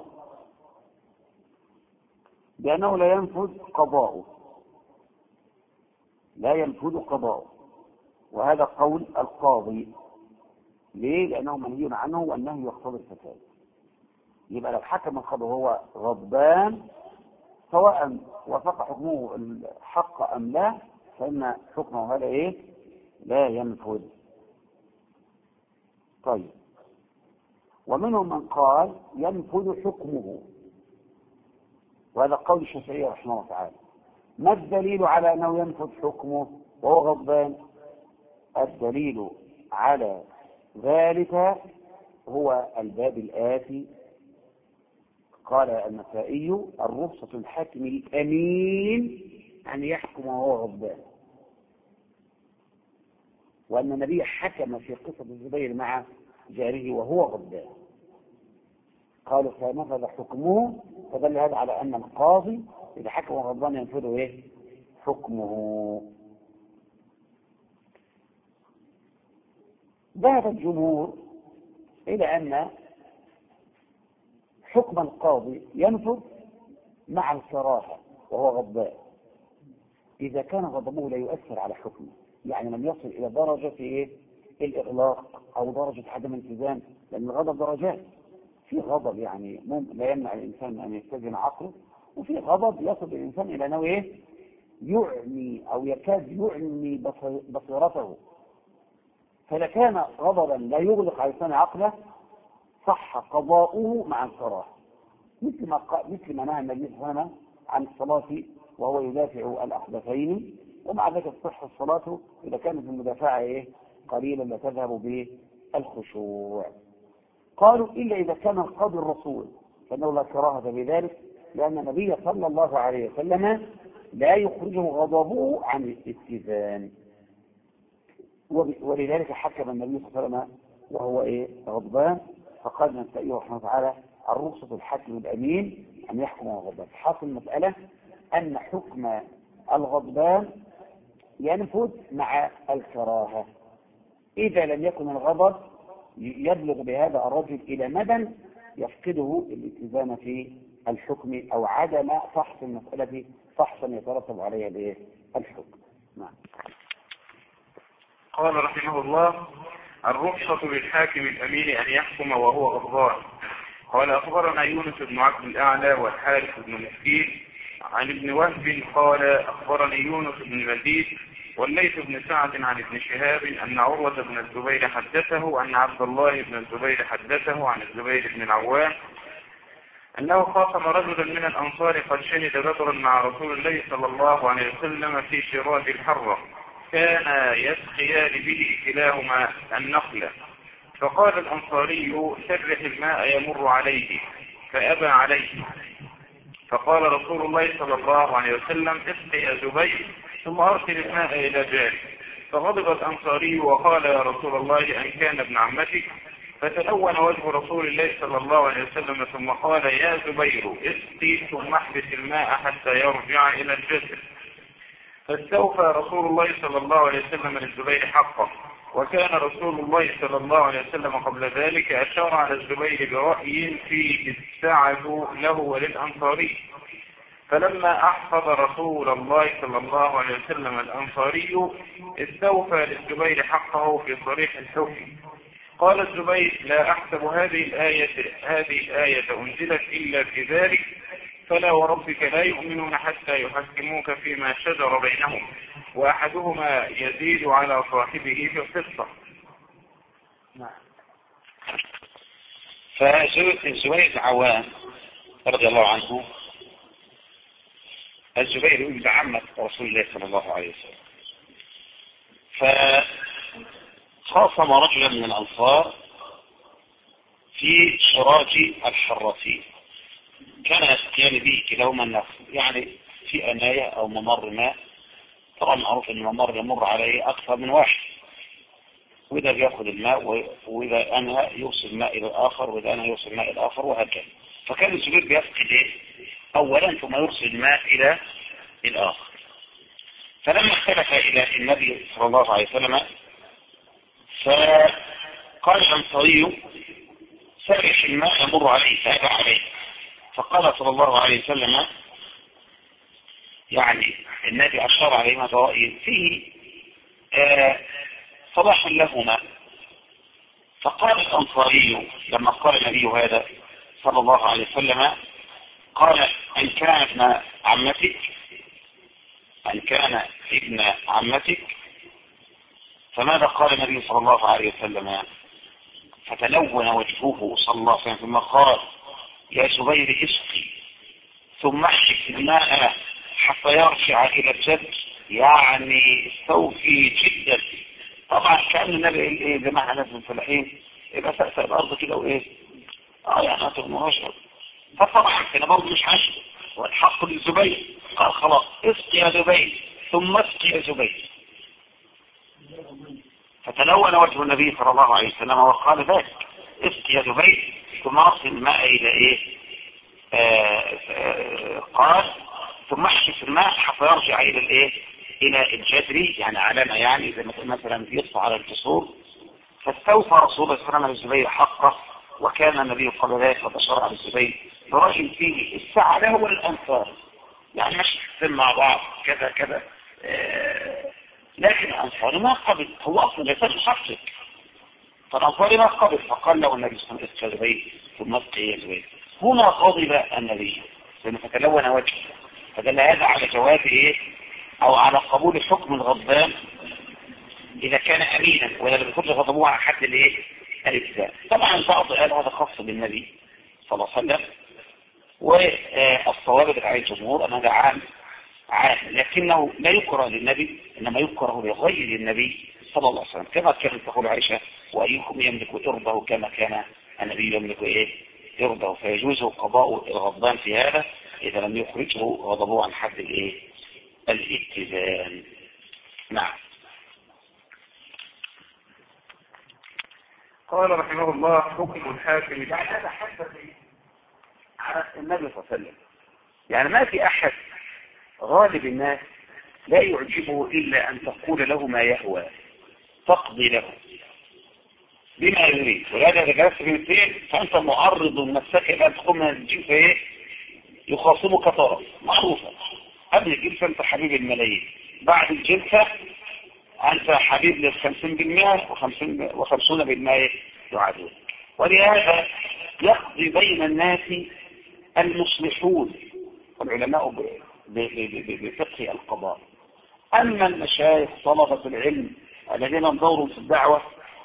بأنه لا ينفذ قضاؤه، لا ينفذ قضاؤه، وهذا قول القاضي. ليه؟ لأنه منهي عنه، والنهي يقتضي الفساد. يبقى لو حكم القاضي وهو غضبان سواء وافق حكمه الحق أم لا، فإن حكمه هذا إيه؟ لا ينفذ. طيب، ومنهم من قال ينفذ حكمه، وهذا قول الشافعي رحمه الله تعالى. ما الدليل على أنه ينفذ حكمه وهو غضبان؟ الدليل على ذلك هو الباب الآتي. قال النسائي: الرخصة الحاكم الأمين أن يحكم وهو غضبان. وأن النبي حكم في قصة الزبير مع جاره وهو غضبان، قالوا فنفذ حكمه، فدل هذا على أن القاضي إذا حكم غضبان ينفذ إيه؟ حكمه. ذهب الجمهور إلى أن حكم القاضي ينفذ مع الكراهة وهو غضبان، إذا كان غضبه لا يؤثر على حكمه، يعني لم يصل إلى درجة إيه؟ الإغلاق أو درجة عدم الالتزام، لأن الغضب درجات. في غضب يعني لا يمنع الإنسان أن يتزن عقله، وفي غضب يصل الإنسان إلى أنه إيه؟ يعمي أو يكاد يعمي بصيرته. فإذا كان غضبا لا يغلق على لسان عقله صح قضاؤه مع الكراهة، مثل ما نهى النبي صلى الله عليه وسلم عن الصلاة وهو يدافع الأحدثين، ومع ذلك تصح الصلاة إذا كانت المدافعة إيه؟ قليلا لا تذهب بالخشوع. قالوا إلا إذا كان القاضي الرسول فإنه لا كراهة بذلك، لأن النبي صلى الله عليه وسلم لا يخرجه غضبه عن الاتزان، ولذلك حكم النبي صلى الله عليه وسلم وهو إيه؟ غضبان. فقال النسائي رحمه الله تعالى: الرخصة الحاكم الأمين أن يحكم وهو غضبان. حاصل المسألة أن حكم الغضبان ينفذ مع الكراهة. إذا لم يكن الغضب يبلغ بهذا الرجل إلى مدى يفقده الالتزام في الحكم أو عدم فحص المسألة فحصا يترتب عليها الحكم. نعم. قال رحمه الله: الرخصة للحاكم الأمين أن يحكم وهو غضبان. قال: أخبرنا يونس بن عبد الأعلى والحارث بن مسكين عن ابن وهب قال: أخبرني يونس بن مزيد والليث بن سعد عن ابن شهاب أن عروة بن الزبير حدثه أن عبد الله بن الزبير حدثه عن الزبير بن العوام أنه خاصم رجلا من الأنصار قد شهد بدرا مع رسول الله صلى الله عليه وسلم في شراء الحرة، كان يسقيان به كلاهما النخلة، فقال الأنصاري: سرح الماء يمر عليه، فأبى عليه، فقال رسول الله صلى الله عليه وسلم: اسق يا زبير ثم أرسل الماء إلى جارك، فغضب الأنصاري وقال يا رسول الله أن كان ابن عمتك؟ فتلون وجه رسول الله صلى الله عليه وسلم ثم قال يا زبير اسقي ثم احبس الماء حتى يرجع إلى الجسر. فاستوفى رسول الله صلى الله عليه وسلم للزبير حقه. وكان رسول الله صلى الله عليه وسلم قبل ذلك أشار على الزبير برأي فيه السعة له وللأنصاري. فلما أحفظ رسول الله صلى الله عليه وسلم الأنصاري استوفى للزبير حقه في صريح الحكم. قال الزبير لا أحسب هذه الآية أنزلت إلا في ذلك، فلا وربك لا يؤمنون حتى يحكموك فيما شجر بينهم وأحدهما يزيد على صاحبه في القصة. فالزبير بن عوام رضي الله عنه الزبير ابن عمة رسول الله صلى الله عليه وسلم، فخاصم رجلا من الأنصار في شراج الحراسين، كان يسقيان به كلاهما النخل، يعني في أناية أو ممر ماء. طبعا معروف أن الممر يمر عليه أكثر من واحد، وإذا بيأخذ الماء وإذا أنهى يوصل الماء إلى الآخر، وإذا أنهى يوصل الماء إلى الآخر، وهكذا. فكان الزبير بيسقي أولا ثم يرسل الماء إلى الآخر. فلما اختلف إلى النبي صلى الله عليه وسلم فقال الأنصاري سرح الماء يمر عليه فأبى عليه. فقال صلى الله عليه وسلم يعني النبي أشار عليهما برأي فيه صلاح لهما. فقال الأنصاري لما قال النبي هذا صلى الله عليه وسلم قال أن كان ابن عمتك فماذا قال النبي صلى الله عليه وسلم؟ فتلون وجهه صلى الله عليه وسلم ثم قال يا زبير اسقي ثم احشف الماء حتى يرجع إلى الجد، يعني استوفي جدا. طبعا كان النبي جماعة ناس من الفلاحين يبقى سأسأل الأرض كده وإيه يعني هتغمرهاش. فطبعا كان برضه مش عشر والحق للزبير، قال خلاص اسقي يا زبير ثم اسقي يا زبير. فتلون وجه النبي صلى الله عليه وسلم وقال ذلك اسقي يا زبير ثم اصل الماء إلى إيه قال ثم احشف الماء حتى يرجع إلى الإيه إلى الجدري، يعني علامة، يعني زي مثلا يطفى على الجسور. فاستوفى رسول الله صلى الله عليه وسلم للزبير حقه، وكان النبي قبل ذلك قد أشار على الزبير برجل فيه السعة له والأنصار، يعني مش حسن مع بعض كذا كذا. لكن الأنصار ما قبل، هو أصلا ليس محقق، فالأنصار ما قبل. فقال له النبي صلى الله عليه وسلم زبير ثم اسقي يا زبير. هنا غضب النبي لأنه فتلون وجهه، فدل هذا على جواب إيه أو على قبول حكم الغضبان إذا كان أمينا، وإذا لم يكن غضبوه على حد الإيه الإجزاء. طبعا البعض قال هذا خاص بالنبي صلى الله عليه وسلم، والصواب على الجمهور أن هذا عام، لكنه لا يكره للنبي، إنما يكره لغير النبي صلى الله عليه وسلم، كما كانت تقول عائشة وأيكم يملك إرضه كما كان النبي يملك إيه إرضه. فيجوز قضاء الغضبان في هذا إذا لم يخرجه غضبه عن حد الإيه الاتزان. نعم. قال رحمه الله حكم الحاكم. يعني هذا حدث على النبي صلى الله عليه وسلم، يعني ما في أحد غالب الناس لا يعجبه إلا أن تقول له ما يهوى تقضي له بما يريد. ولهذا إذا جلست في الاثنين فأنت معرض نفسك إلى أن تقوم من الجلسة إيه يخاصمك طرف معروفة. قبل الجلسة أنت حبيب الملايين، بعد الجلسة أنت حبيب لل50% و50% يعادون. ولهذا يقضي بين الناس المصلحون والعلماء بفقه القضاء. أما المشايخ طلبة العلم الذين لهم دور في الدعوة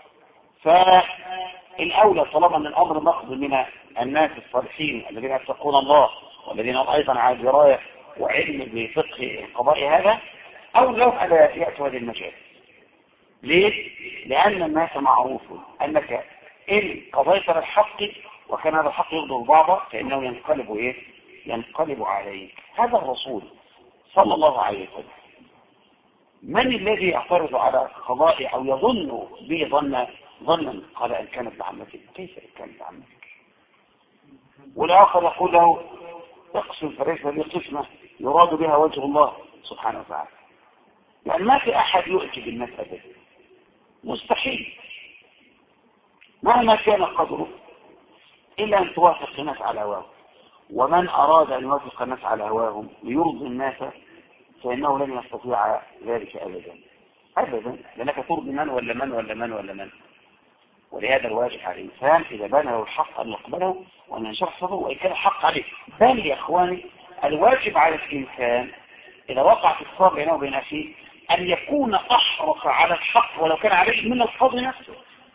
فالأولى طالما أن الأمر مأخذ من الناس الصالحين الذين يتقون الله والذين أيضا على دراية وعلم بفقه القضاء هذا، أو لو ألا يأتوا هذه المجال. ليه؟ لأن الناس معروف أنك إن قضيت للحق وكان هذا الحق يغضب بعضه فإنه ينقلب إيه؟ ينقلب عليه. هذا الرسول صلى الله عليه وسلم من الذي يعترض على قضائي أو يظن به ظنا؟ قال إن كانت بعمتك. كيف إن كانت بعمتك؟ والآخر يقول له اقسم فليس لي قسمة يراد بها وجه الله سبحانه وتعالى. يعني ما في أحد يؤتي بالناس أبدا، مستحيل مهما كان قدره إلا أن توافق الناس على هواهم. ومن أراد أن يوافق الناس على هواهم ليرضي الناس فإنه لن يستطيع ذلك أبدا أبدا، لأنك ترضي من ولا من ولا من ولا من. ولهذا الواجب على الإنسان إذا بان له الحق أن يقبله وأن ينشرح صدره وإن كان الحق عليه. بل يا إخواني الواجب على الإنسان إذا وقع في الصراع بينه وبين أخيه أن يكون أحرص على الحق ولو كان عليه من القاضي نفسه.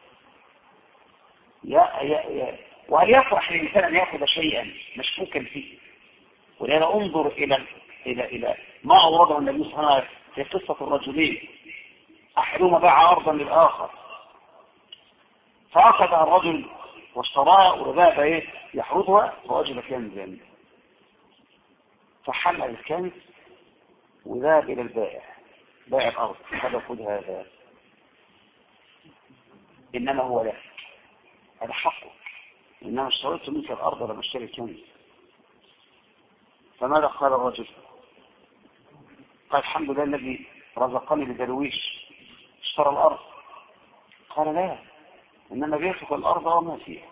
وهل يفرح الإنسان أن يأخذ شيئا مشكوكا فيه؟ ولهذا انظر إلى ما أورده النبي صلى الله عليه وسلم في قصة الرجلين، أحدهما باع أرضا للآخر فأخذها الرجل واشتراها وذهب يحرثها فوجد كنزا، فحمل الكنز وذهب إلى البائع، بائع الأرض، هذا خذ هذا إنما هو له، هذا حقه، إنما اشتريت منك الأرض لما اشتري الكنز. فماذا قال الرجل؟ قال الحمد لله الذي رزقني بدرويش اشترى الأرض. قال لا، إنما بيتك الأرض وما فيها.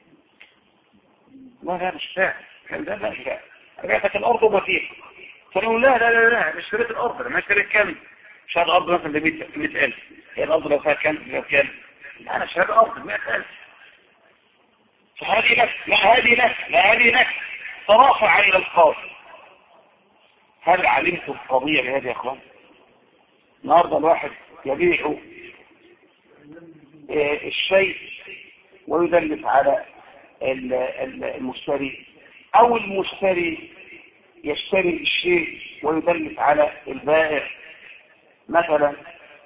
لا مش فاهم، لا بيتك الأرض وما فيها. فنقول لا مش اشتريت الأرض، لما اشتريت كم؟ شهد الأرض مثلا ب 100,000، هي الأرض لو فيها كم؟ لا أنا شهد الأرض ب 100,000. فهذه لك، لا هذه لك، ترافع إلى القاضي. هل علمت القضية بهذه يا أخوان؟ النهارده الواحد يبيع الشيء ويدلس على المشتري، أو المشتري يشتري الشيء ويدلس على البائع مثلا،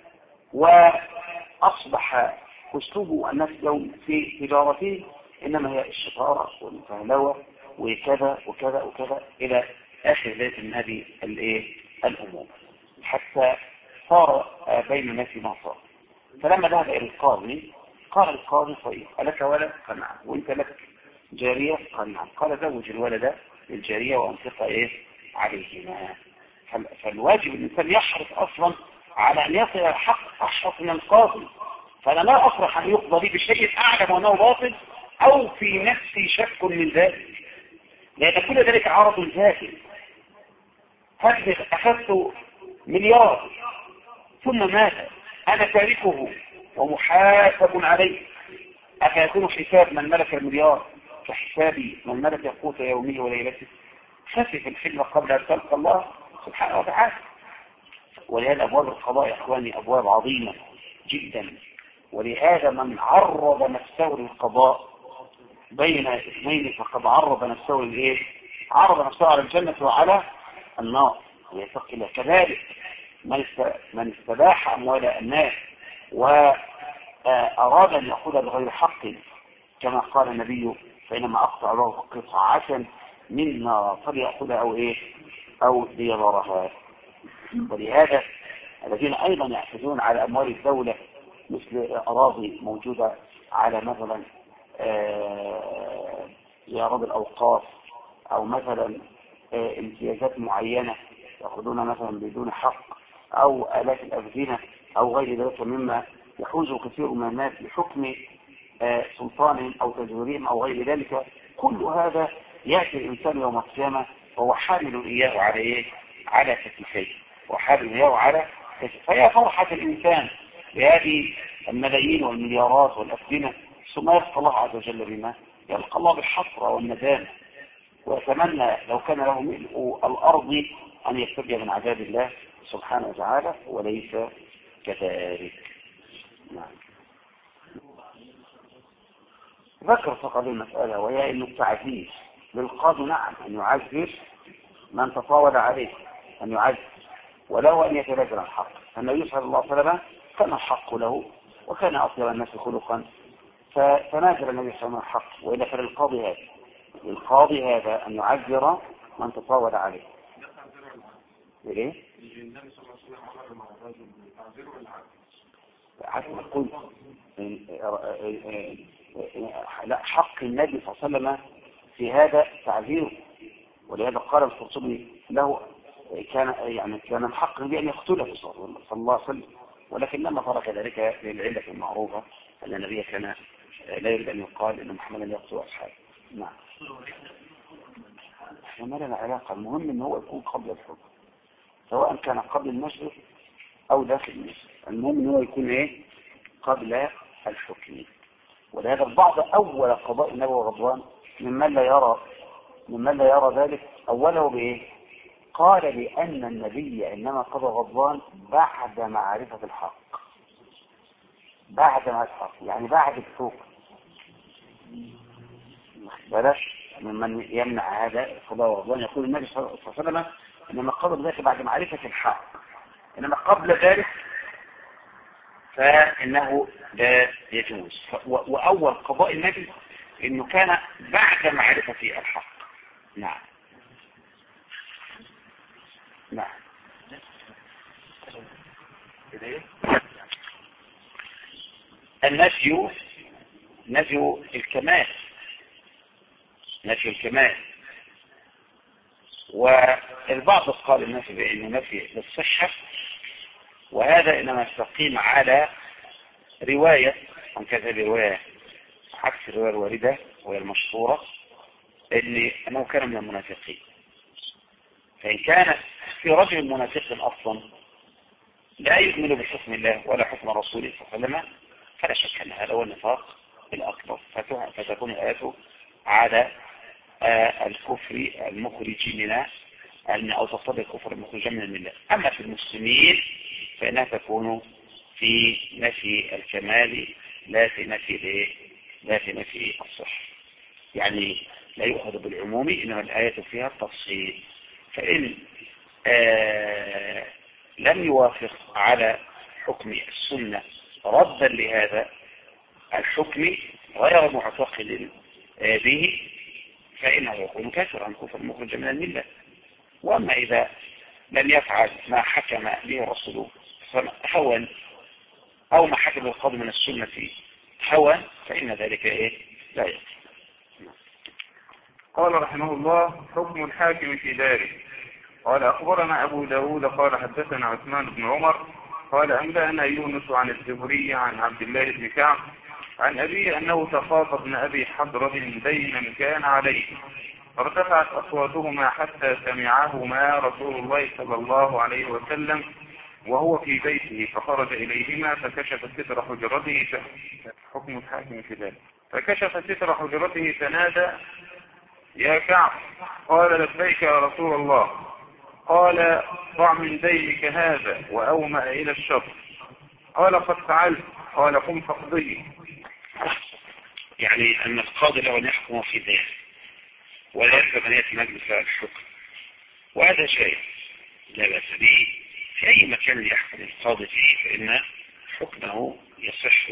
وأصبح أسلوب الناس اليوم في تجارته إنما هي الشطارة والفهلوة وكذا وكذا وكذا إلى آخر ذات من هذه الأمور، حتى صار بين الناس ما صار. فلما ذهب إلى القاضي قال القاضي طيب ألك ولد؟ قال نعم. وإنت لك جارية؟ قال نعم. قال زوج الولد للجارية وأنفق عليهما. فالواجب الإنسان يحرص أصلا على أن يصل إلى الحق أحرص من القاضي. فأنا لا أفرح أن يقضى لي بشيء أعلم أنه باطل أو في نفسي شك من ذلك، لأن كل ذلك عرض زائل. هل أخذت مليار ثم مات أنا تاركه ومحاسب عليه، أفيكون حساب من ملك المليار كحسابي من ملك قوت يومه وليلته؟ خفف الحلم قبل أن تلقى الله سبحانه وتعالى. ولهذا أبواب القضاء يا إخواني أبواب عظيمة جدا، ولهذا من عرض نفسه للقضاء بين اثنين فقد عرض نفسه عرض نفسه على الجنة وعلى النار ويتقي الله. كذلك من استباح أموال الناس وأراد أن يأخذها بغير حق كما قال النبي فإنما أقطع له قطعة منا فليأخذها أو ليضرها. ولهذا الذين أيضا يعتدون على أموال الدولة مثل أراضي موجودة على مثلا زيارات الأوقاف أو مثلا امتيازات معينة يأخذون مثلا بدون حق أو آلاف الأبدنة أو غير ذلك مما يحوز كثير من الناس بحكم سلطانهم أو تزويرهم أو غير ذلك، كل هذا يأتي الإنسان يوم القيامة وهو حامل إياه على كتفيه وحامل إياه على كتفيه. فيا فرحة الإنسان بهذه الملايين والمليارات والأبدنة ثم يلقى الله عز وجل بما يلقى الله بالحسرة والندامة، ويتمنى لو كان له ملء الأرض أن يفتدي من عذاب الله سبحانه وتعالى وليس كذلك. نعم. ذكر فقط المسألة وهي أن التعزيز للقاضي نعم أن يعزز من تطاول عليه، أن يعزز وله أن يتنازل عن الحق. النبي صلى الله عليه وسلم كان الحق له وكان أطيب الناس خلقا فتنازل النبي صلى الله عليه وسلم عن الحق. وإلا فللقاضي هذا أن يعذر من تطاول عليه. ايه؟ حتى نقول لا، حق النبي صلى الله عليه وسلم في هذا تعذيره، ولهذا قال القرطبي له كان الحق بأن يقتله صلى الله عليه وسلم، ولكن لما ترك ذلك للعلة المعروفة أن النبي كان لا يريد أن يقال أن محمدا يقتل أصحابه. نعم. ما لنا علاقة، المهم أن هو يكون قبل الحكم، سواء كان قبل المسجد أو داخل المسجد، المهم أن هو يكون إيه؟ قبل الحكم. ولهذا البعض أول قضاء النبي ورضوان ممن لا يرى ذلك أوله بإيه؟ قال بأن النبي إنما قضى غضبان بعد معرفة الحق، بعد ما الحق يعني بعد الحكم. بلاش ممن يمنع هذا القضاء غضبان، يقول النبي صلى الله عليه وسلم إنما قضى ذلك بعد معرفة الحق، إنما قبل ذلك فإنه لا يجوز. وأول قضاء النبي إنه كان بعد معرفة الحق. نعم. نعم. النفي الكمال، نفي الكمال. والبعض قال النفي بأنه نفي للصحة، وهذا إنما يستقيم على رواية عن كذا رواية عكس الرواية الواردة وهي المشهورة أنه كان من المنافقين. فإن كان في رجل منافق أصلا لا يؤمن بحكم الله ولا حكم رسوله صلى الله عليه وسلم فلا شك أن هذا هو النفاق الأكبر، فتكون الآية على الكفر المخرج من أو تصدق الكفر المخرج من الملة. أما في المسلمين فإنها تكون في نفي الكمال لا في نفي الصحة، يعني لا يؤخذ بالعموم، إنما الآية فيها التفصيل. فإن لم يوافق على حكم السنة ردا لهذا الحكم غير معتقد به فإنه يكون كافرا كفر مخرج من الملة. وأما إذا لم يفعل ما حكم به الرسول هوى أو ما حكم القاضي من السنة هوى فإن ذلك لا يكفر. قال رحمه الله: حكم الحاكم في داره. قال أخبرنا أبو داود قال حدثنا عثمان بن عمر قال أنبأنا يونس عن الزهري عن عبد الله بن كعب عن أبيه أنه تخاطب ابن أبي حضرة دينا كان عليه، فارتفعت أصواتهما حتى سمعهما رسول الله صلى الله عليه وسلم وهو في بيته، فخرج إليهما فكشف ستر حجرته. حكم الحاكم في ذلك. فكشف ستر حجرته فنادى: يا كعب. قال: لبيك يا رسول الله. قال: ضع من دينك هذا، وأومأ إلى الشر. قال: قد فعلت. قال: قم فاقضيه. يعني أن القاضي له أن يحكم في ذلك ولا يجب أن يأتي مجلس الحكم، وهذا شيء لا بأس به في أي مكان يحكم القاضي فيه، فإن حكمه يصح.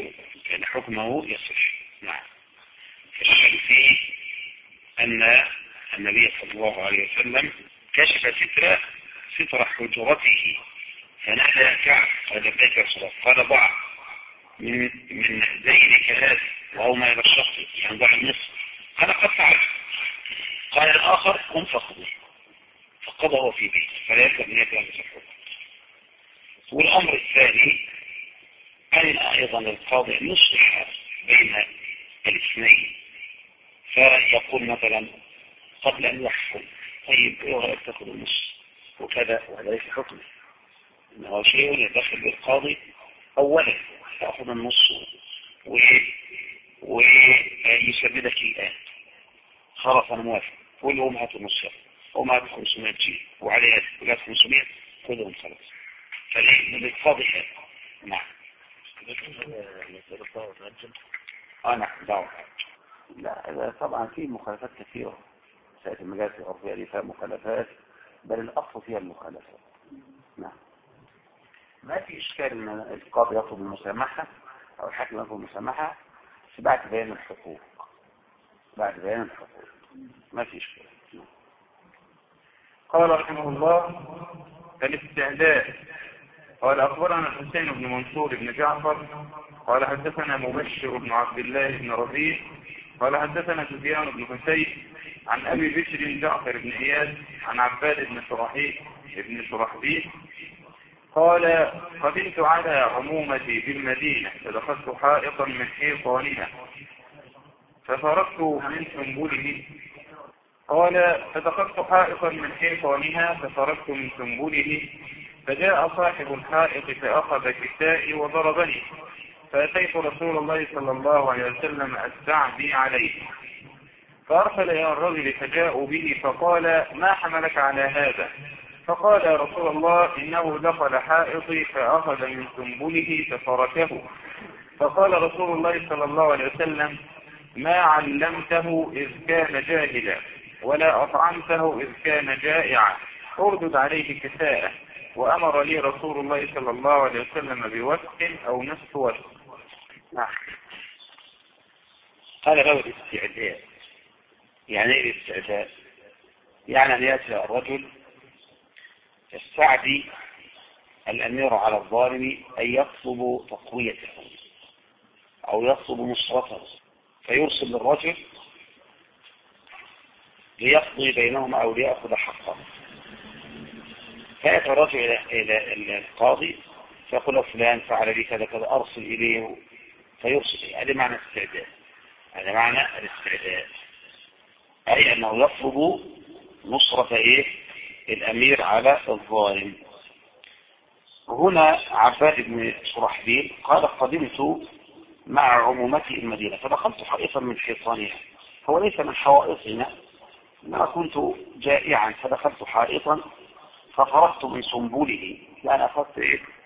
نعم. فالشيء فيه أن النبي صلى الله عليه وسلم كشف ستر حجرته فنادى كعب: قال: لبيك يا رسول الله. قال: ضع من دينك هذا، وهو ما إلى الشخص، يعني ضع النصف. قال: قد فعلت. قال الآخر: قم فقضي. فقضى هو في بيته فلا يجب أن يأتي مجلس الحكم. والأمر الثاني أن أيضا القاضي يصلح بين الاثنين، فيقول مثلا قبل أن يحكم: طيب إيه رأيك تأخذ النص وكذا، وهذا ليس حكمه، إنه شيء يدخل بالقاضي أولا تأخذ النص ويسددك الآن. خلاص أنا موافق، قول لهم هاتوا النص وما هاتوا 500 جنيه وعليها تقولات 500 خذهم خلاص. فللقاضي هذا. نعم. نعم دعوة. لا طبعا في مخالفات كثيرة، سائل المجالس الأرضية دي فيها مخالفات، بل الأصل فيها المخالفات. نعم. ما في إشكال أن القاضي يطلب المسامحة أو الحاكم يطلب المسامحة بعد بيان الحقوق، ما في إشكال. قال رحمه الله: الاستعداء. قال أخبرنا الحسين بن منصور بن جعفر قال حدثنا مبشر بن عبد الله بن ربيع قال حدثنا سفيان بن حسين عن أبي بشر جعفر بن إياس عن عباد بن شرحبيل قال قدمت على عمومتي بالمدينة فدخلت حائطا من حيطانها ففرقت من سنبله. قال فدخلت حائطا من حيطانها ففرقت من سنبله فجاء صاحب الحائط فأخذ كسائي وضربني فأتيت رسول الله صلى الله عليه وسلم أستعدي عليه فأرسل إلى الرجل فجاءوا به فقال ما حملك على هذا؟ فقال يا رسول الله إنه دخل حائطي فأخذ من سنبله ففركه. فقال رسول الله صلى الله عليه وسلم ما علمته إذ كان جاهلا ولا أطعمته إذ كان جائعا اردد عليه كساءه. وأمر لي رسول الله صلى الله عليه وسلم بوسق أو نصف وسق. قال له الاستعداء. يعني ايه الاستعداء؟ يعني أن يأتي الرجل يستعدي الأمير على الظالم أن يطلب تقويته أو يطلب نصرته فيرسل للرجل ليقضي بينهما أو ليأخذ حقه. فيأتي الرجل إلى القاضي فيقول فلان فعل لي كذا كذا أرسل إليه فيرسل. هذا معنى الاستعداد. هذا معنى الاستعداد، أي أنه يطلب نصرة الأمير على الظالم. هنا عباد بن شرحبيل قال قدمت مع عمومتي المدينة فدخلت حائطا من حيطانها. هو ليس من حوائطنا، أنا كنت جائعا فدخلت حائطا ففرقت من سنبله، يعني أخذت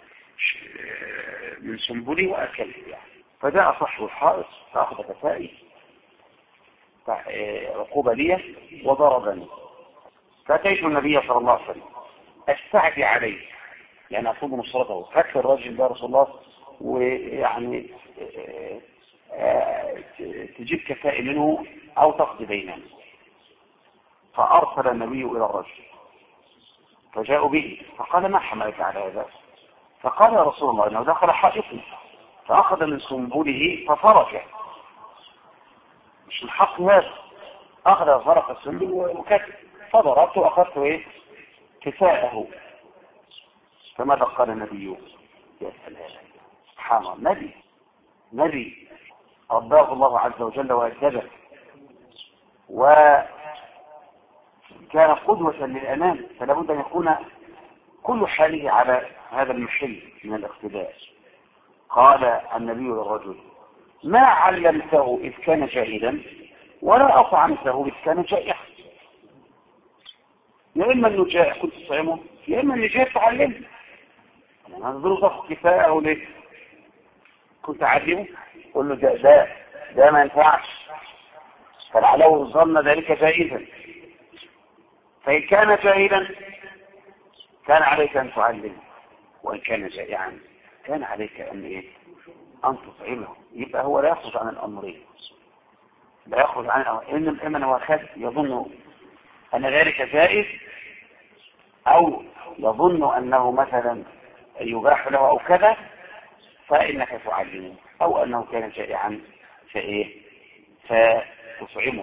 من سنبله وأكلت يعني. فجاء صاحب الحائط فأخذ كسائي عقوبة لي وضربني فأتيت النبي صلى الله عليه وسلم أستعدي عليه يعني أطلب نصرته. فكر الرجل ده رسول الله ويعني تجيب كسائي منه أو تقضي بيننا. فأرسل النبي إلى الرجل فجاءوا به فقال ما حملك على هذا؟ فقال يا رسول الله إنه دخل حائطي فأخذ من سنبله ففركه. مش الحق هذا، أخذ فرق السنبل وكتب فضربت وأخذت كساءه. فماذا قال النبي؟ يا سلام سبحان الله، نبي رباه الله عز وجل وأجده وكان قدوة للأمام، فلا بد أن يكون كل حاله على هذا المحل من الاقتداء. قال النبي للرجل ما علمته إذ كان جاهلا ولا أطعمته إذ كان جائعا. يا إما أنه جائع كنت تصعمه، يا إما أنه جائع تعلمه. أنا أنظر ضغط كفاءه ليه كنت أعلمه قل له ده ما ينفعش فلعله ظن ذلك جائزا. فإن كان جاهلا كان عليك أن تعلمه، وإن كان جائعا كان عليك أن تطعمه. يبقى هو لا يخرج عن الأمرين، لا يخرج عن الأمرين. إما هو يظن أن ذلك جائز أو يظن أنه مثلا يباح له أو كذا فإنك تعلمه، أو أنه كان جائعا فتطعمه.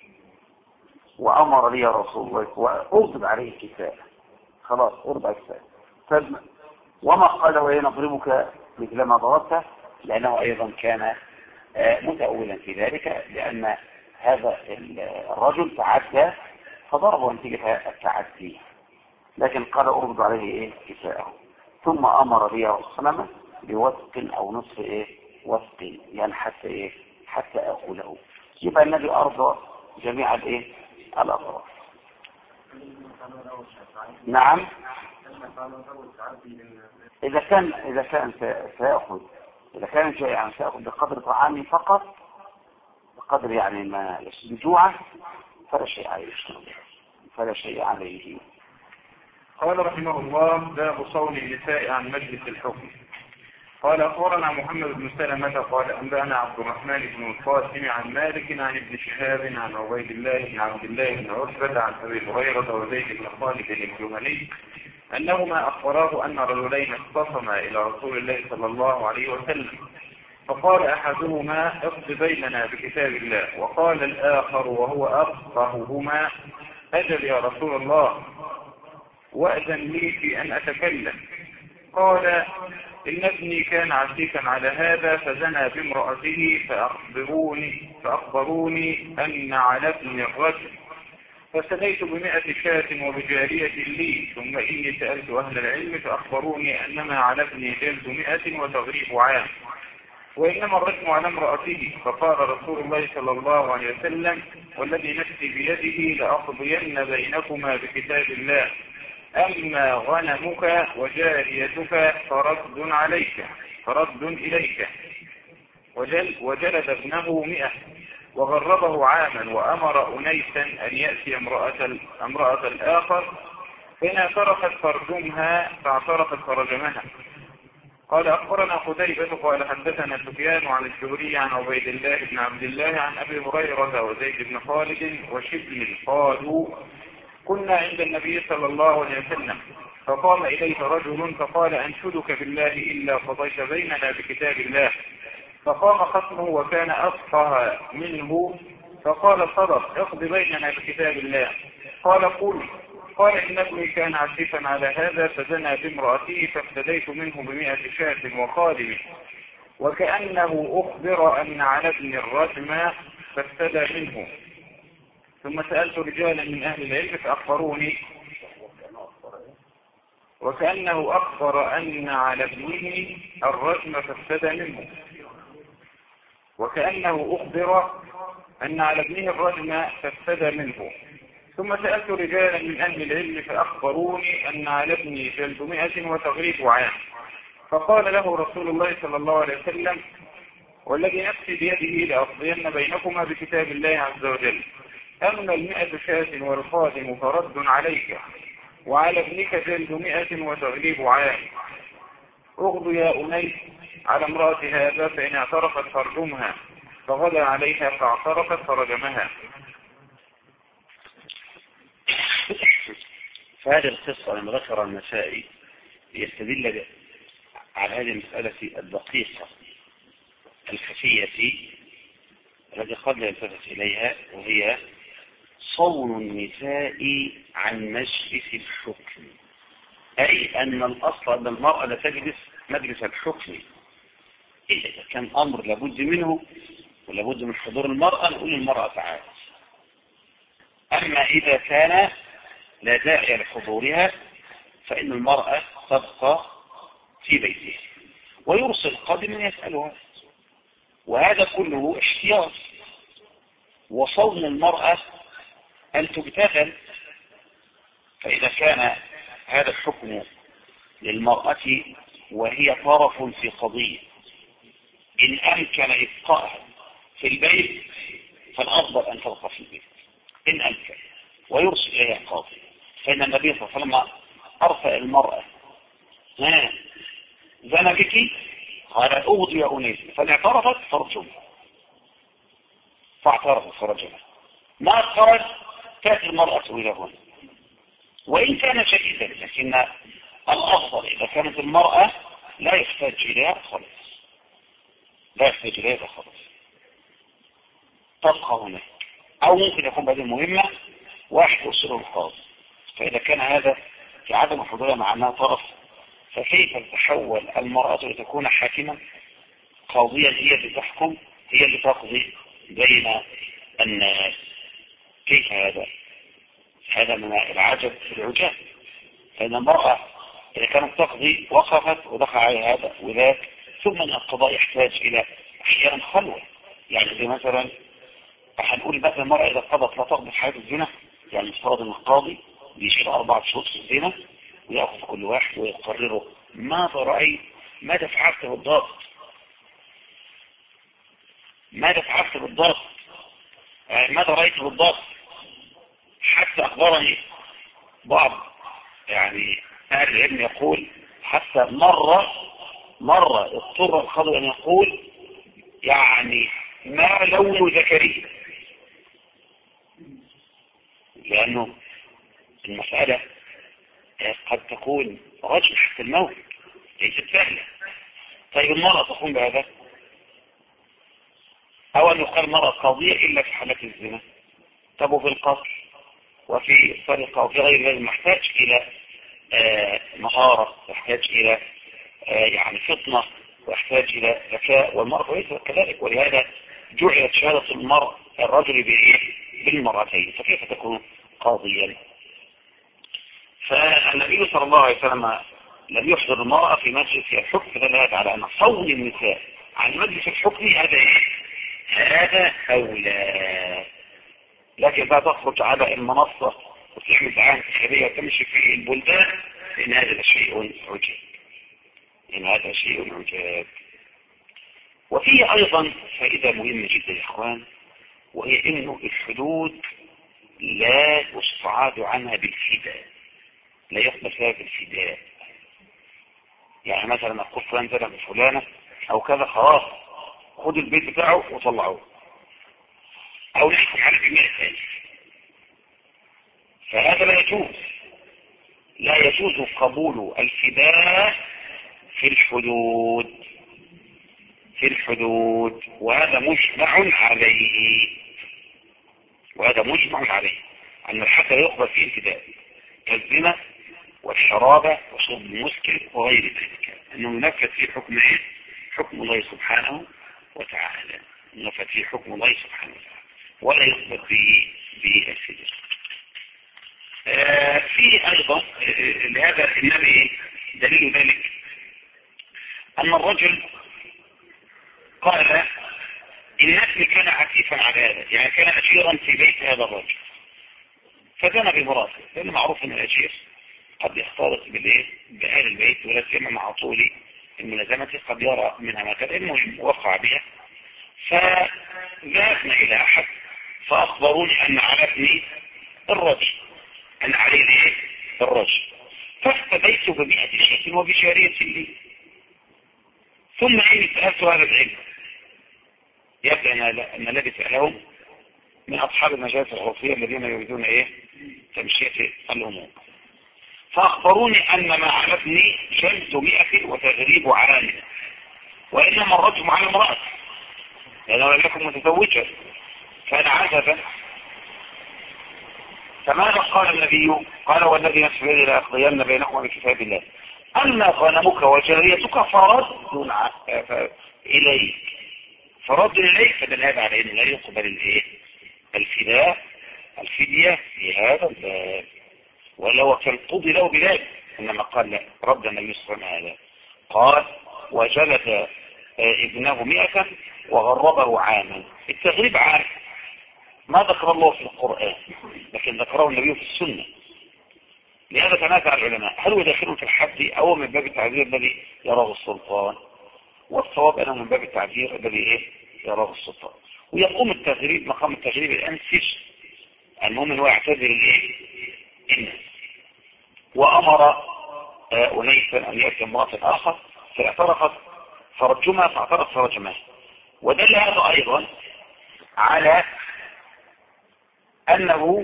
وأمر لي رسول الله وأرضب عليه كساء، خلاص أرضب كساء. وما قال وين نضربك مثل ما ضربته، لأنه أيضا كان متأولا في ذلك، لأن هذا الرجل تعدى فضربه نتيجة التعدي، لكن قال أرضب عليه كساءه. ثم أمر لي رسول الله بوثق أو نصف وثق، يعني حتى أقوله. يبقى النبي أرضى جميع الأطراف. نعم، إذا كان سيأخذ، إذا كان جائعا سيأخذ بقدر طعامه فقط، بقدر يعني ما يشبه جوعه، فلا شيء عليه. قال رحمه الله باب صون النساء عن مجلس الحكم. قال أخبرنا محمد بن سلمة قال أنبأنا عبد الرحمن بن القاسم عن مالك عن ابن شهاب عن عبيد الله بن عبد الله بن عتبة عن أبي هريرة وزيد بن خالد الجهني أنهما أخبراه أن رجلين اختصما إلى رسول الله صلى الله عليه وسلم، فقال أحدهما اقض بيننا بكتاب الله، وقال الآخر وهو أفقههما أجل يا رسول الله وأذن لي في أن أتكلم. قال إن ابني كان عسيفا على هذا فزنى بامرأته فأخبروني أن على ابن الرجل، فسديت ب100 شاة وبجارية لي، ثم إني سألت أهل العلم فأخبروني أنما على ابني جلد 100 وتغريب عام، وإنما الرجم على امرأته. فقال رسول الله صلى الله عليه وسلم والذي نفسي بيده لأقضين بينكما بكتاب الله، أما غنمك وجاريتك فرد إليك. وجلد ابنه 100 وغربه عاما، وأمر أنيسا أن يأتي امرأة الآخر، فإن اعترفت فرجمها فاعترفت فرجمها. قال أخبرنا قتيبة قال حدثنا سفيان عن الزهري عن عبيد الله بن عبد الله عن أبي هريرة وزيد بن خالد وشبل قالوا كنا عند النبي صلى الله عليه وسلم، فقام إليه رجل فقال أنشدك بالله إلا قضيت بيننا بكتاب الله. فقام خصمه وكان أفقه منه فقال صدق اقض بيننا بكتاب الله. قال قل. قال إن ابني كان عسيفا على هذا فزنى بامرأته فافتديت منه ب100 شاة وخادم، وكأنه أخبر أن على ابن الرجم فافتدى منه. ثم سألت رجالا من أهل العلم فأخبروني، وكأنه أخبر أن على ابنه الرجم فافتدى منه، وكأنه أخبر أن على ابنه الرجم فافتدى منه. ثم سألت رجالا من أهل العلم فأخبروني أن على ابني جلد 100 وتغريب عام. فقال له رسول الله صلى الله عليه وسلم والذي نفسي بيده لأقضين بينكما بكتاب الله عز وجل، أما 100 شاة والخادم فرد عليك، وعلى ابنك جلد 100 وتغريب عام. اغض يا أنيس على امرأة هذا، فإن اعترفت فرجمها، فغدا عليها فاعترفت فرجمها. فهذه القصة لما ذكر النسائي يستدل على هذه المسألة الدقيقة الخفية التي قد لا يلتفت إليها، وهي صون النساء عن مجلس الحكم، أي أن الأصل أن المرأة لا تجلس مجلس الحكم إلا إذا كان أمر لابد منه ولابد من حضور المرأة، نقول للمرأة تعالى. أما إذا كان لا داعي لحضورها فإن المرأة تبقى في بيتها ويرسل قادما يسألها، وهذا كله احتياط. وصون المرأة أن تبتغل، فإذا كان هذا الحكم للمرأة وهي طرف في قضية إن أمكن إبقائها في البيت فالأفضل أن تبقى في البيت إن أمكن، ويرسل إليها قاضي. فإن النبي صلى الله عليه وسلم أرسل المرأة زنى بك قال أغضي يا أنيس، فاعترفت فرجمها، فاعترفت فرجمها. ما خرج تأتي المرأة إلى هنا وإن كان شديدا، لكن الأفضل إذا كانت المرأة لا يحتاج إليها خالص، لا يحتاج إليها خالص، تبقى هناك. أو ممكن يكون بعد المهمة واحد يرسله القاضي، فإذا كان هذا في عدم حضورها مع أنها طرف، فكيف تتحول المرأة لتكون حاكما قاضيا، هي اللي تحكم، هي اللي تقضي بين الناس؟ كيف هذا؟ هذا من العجب في العجاب. فإن المرأة إذا كانت تقضي وقفت ودخل عليها هذا وذاك، ثم أن القضاء يحتاج إلى أحيانا خلوة. يعني زي مثلا هنقول مثلا المرأة إذا قضت لا تقضي في حياة الزنا، يعني افترض أن القاضي بيشيل 4 شهور في الزنا ويأخذ كل واحد ويقرره ماذا رأيت، ماذا فعلت بالضبط، ماذا فعلت بالضبط، ماذا رأيت بالضبط. حتى أخبرني بعض يعني أهل العلم يقول حتى مرة اضطر القاضي أن يقول يعني ما لون ذكري، لأنه المسألة قد تكون رجل حتى الموت، ليست سهلة. طيب المرأة تقوم بهذا؟ أو أن يقال المرأة قاضية إلا في حالات الزنا. طب وفي القتل وفي السرقة وفي غير ذلك محتاج إلى مهارة، يحتاج إلى يعني فطنة، ويحتاج إلى ذكاء، والمرأة ليس كذلك. ولهذا جعلت شهادة الرجل بالمرأتين، فكيف تكون قاضيا؟ فالنبي صلى الله عليه وسلم لم يحضر المرأة في مجلس الحكم، فدل هذا على أن صون النساء عن مجلس الحكم هذا إيه؟ هذا أولى. لكن بقى تخرج على المنصة وتعمل دعاية انتخابية وتمشي في البلدان، إن هذا شيء عجاب، إن هذا شيء عجاب. وفيه أيضا فائدة مهمة جدا يا إخوان، وهي إنه الحدود لا يستعاد عنها بالفداء، لا يقبل فيها بالفداء. يعني مثلا أقول فلان زنى بفلانة أو كذا، خلاص خد البيت بتاعه وطلعوه، أو نحكم على ب100,000. فهذا لا يجوز، لا يجوز قبول الفداء في الحدود، في الحدود، وهذا مجمع عليه، وهذا مجمع عليه أن الحد لا يقبل فيه الفداء، كالزنا والشرابة وشرب المسكر وغير ذلك، أنه ينفذ فيه حكم إيه؟ حكم الله سبحانه وتعالى، ينفذ فيه حكم الله سبحانه وتعالى، ولا يقبل فيه بالفداء. في أيضا لهذا النبي دليل ذلك أن الرجل قال إن ابني كان عفيفا على هذا، يعني كان أجيرا في بيت هذا الرجل، فزنى بمراته، لأنه معروف أن الأجير قد يختلط بأهل البيت، ولا سيما مع طول الملازمة قد يرى منها ما كان، المهم وقع بها. فذهبنا إلى أحد فأخبروني أن على ابني الرجل، أن عليه الرجل، فافتديت ب100 شيء وبجارية لي. ثم حين سألت هذا العلم، يبدأ أن الذي سألهم من أصحاب المجالس العرفية الذين يريدون تمشية الأمور، فأخبروني أن ما على ابني جلد 100 وتغريب عام، وإنما الرجم على امرأة لأنه لم يكن متزوجا، كان عزبا. فماذا قال النبي؟ قال والذي نفس بيده لأقضين بينكم بكتاب الله، أما غنمك وجاريتك فرد إليك، فرد إليك، فدل هذا على أنه لا يقبل الفدية في هذا الباب، ولو كان قضي له بذلك، إنما قال لا، رد النبي صلى الله عليه وسلم هذا، قال وجلد ابنه 100 وغربه عاما. التغريب عام ما ذكر الله في القرآن، لكن ذكره النبي في السنة. لهذا تنازع العلماء هل هو داخل في الحد أو من باب التعذير الذي يراه السلطان، والصواب أنه من باب التعذير الذي يراه السلطان. ويقوم التغريب مقام التغريب الأنسج، المهم هو يعتذر الناس، وأمر أنيسا أن يأتي امرأة آخر فاعترفت فرجمها، فاعترف فرجمها. ودل هذا أيضا على أنه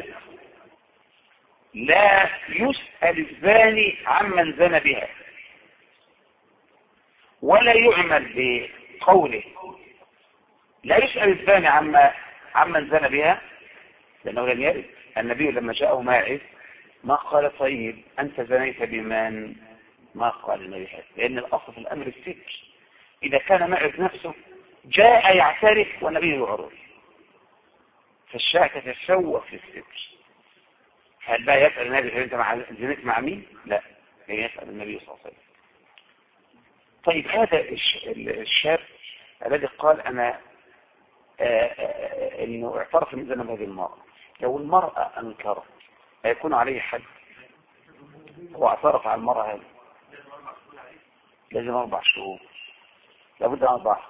لا يسأل الزاني عمن زنى بها، ولا يعمل بقوله لا يسأل الزاني عمن زنى بها، لأنه لم يرد. النبي لما جاءه ماعز ما قال طيب أنت زنيت بمن؟ ما قال النبي هذا، لأن الأصل في الأمر الستر. إذا كان ماعز نفسه جاء يعترف والنبي يعرف، فالشاة تتشوق في الستر. هل بقى يسأل النبي أنت زنيت مع مين؟ لا، يسأل النبي صلى الله عليه وسلم. طيب هذا الشاب الذي قال أنا إنه اعترف من ذنب هذه المرأة، لو المرأة أنكرت هيكون عليه حد، واعترف على المرأة هذه لازم 4 شهور، لابد أن 4.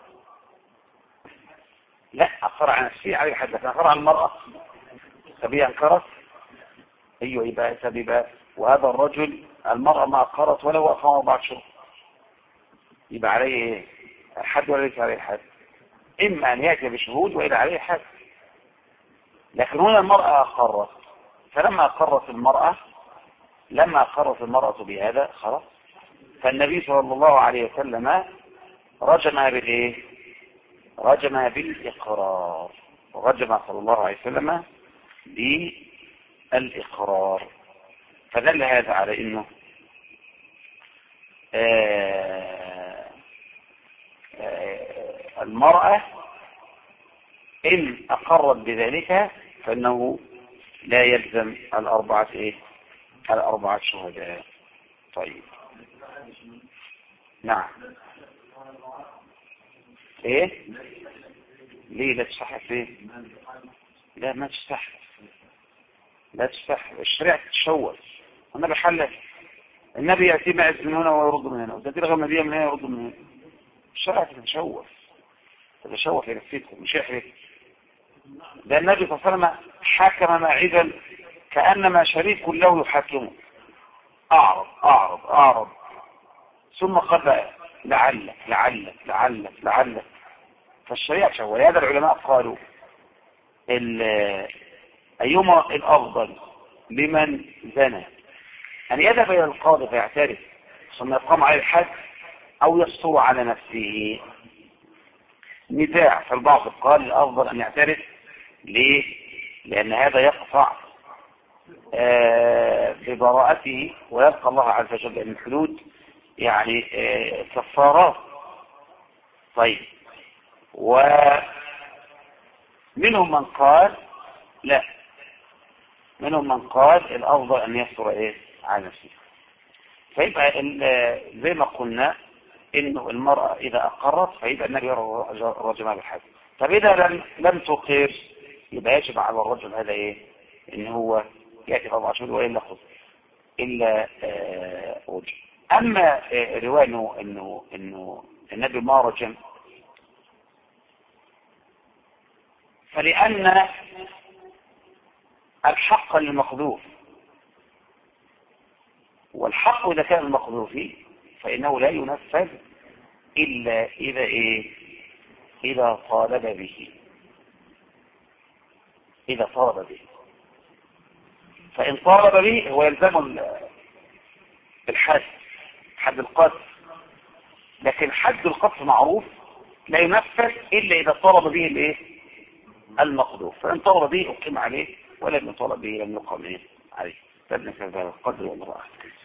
لا، أقر على نفسي عليه حد، لكن أقر على المرأة سبيا أنكرت، أيوة يبقى سبيبا. وهذا الرجل المرأة ما أقرت ولا هو أقام 4 شهور، يبقى عليه حد ولا ليس عليه حد؟ إما أن يأتي بشهود وإلى عليه حد. لكن هنا المرأة أقرت، فلما أقرت المرأة لما أقرت المرأة بهذا خلاص. فالنبي صلى الله عليه وسلم رجم بالإيه؟ رجم بالإقرار، رجم صلى الله عليه وسلم بالإقرار. فدل هذا على إنه المرأة إن أقرت بذلك فإنه لا يلزم الأربعة الأربعة شهداء. طيب نعم. ليه لا تستحق؟ ليه لا ما تستحق؟ لا تستحق. الشريعة تتشوش. النبي حلل، النبي يأتي معز من هنا ويرد من هنا، وتأتي رغم النبي من هنا ويرد من هنا. الشريعة تتشوش لنفسكم مش يحرك. ده النبي صلى الله عليه وسلم حكم ماعزا كأنما شريك له يحاكمه، أعرض أعرض أعرض، ثم قال لعلك لعلك لعلك لعلك. فالشريعة شوه. ولهذا العلماء قالوا أيما الأفضل لمن زنى أن يذهب إلى القاضي فيعترف ثم يقام عليه الحد أو يستر على نفسه؟ نزاع. فالبعض قال الأفضل أن يعترف. ليه؟ لأن هذا يقطع ببراءته ويبقى الله عز وجل من الحدود يعني كفارات. طيب، ومنهم من قال لا، منهم من قال الأفضل أن يستر على نفسه. فيبقى زي ما قلنا إنه المرأة إذا أقرت فيبقى النبي رجمها بالحد. طب إذا لم تقر يبقى يجب على الرجل هذا إن هو يأتي 4 شهور وإلا خذ إلا رجم. أما رواية إنه النبي ما رجم، فلأن الحق للمقذوف، والحق إذا كان المقذوف فإنه لا ينفذ إلا إذا طالب به. إذا طالب به، فإن طالب به هو يلزم الحد، حد القذف. لكن حد القذف معروف لا ينفذ إلا إذا طالب به المقذوف. فإن طالب به أقيم عليه، ولم يطالب به لم يقم عليه. فابن هذا القدر والله أعلم.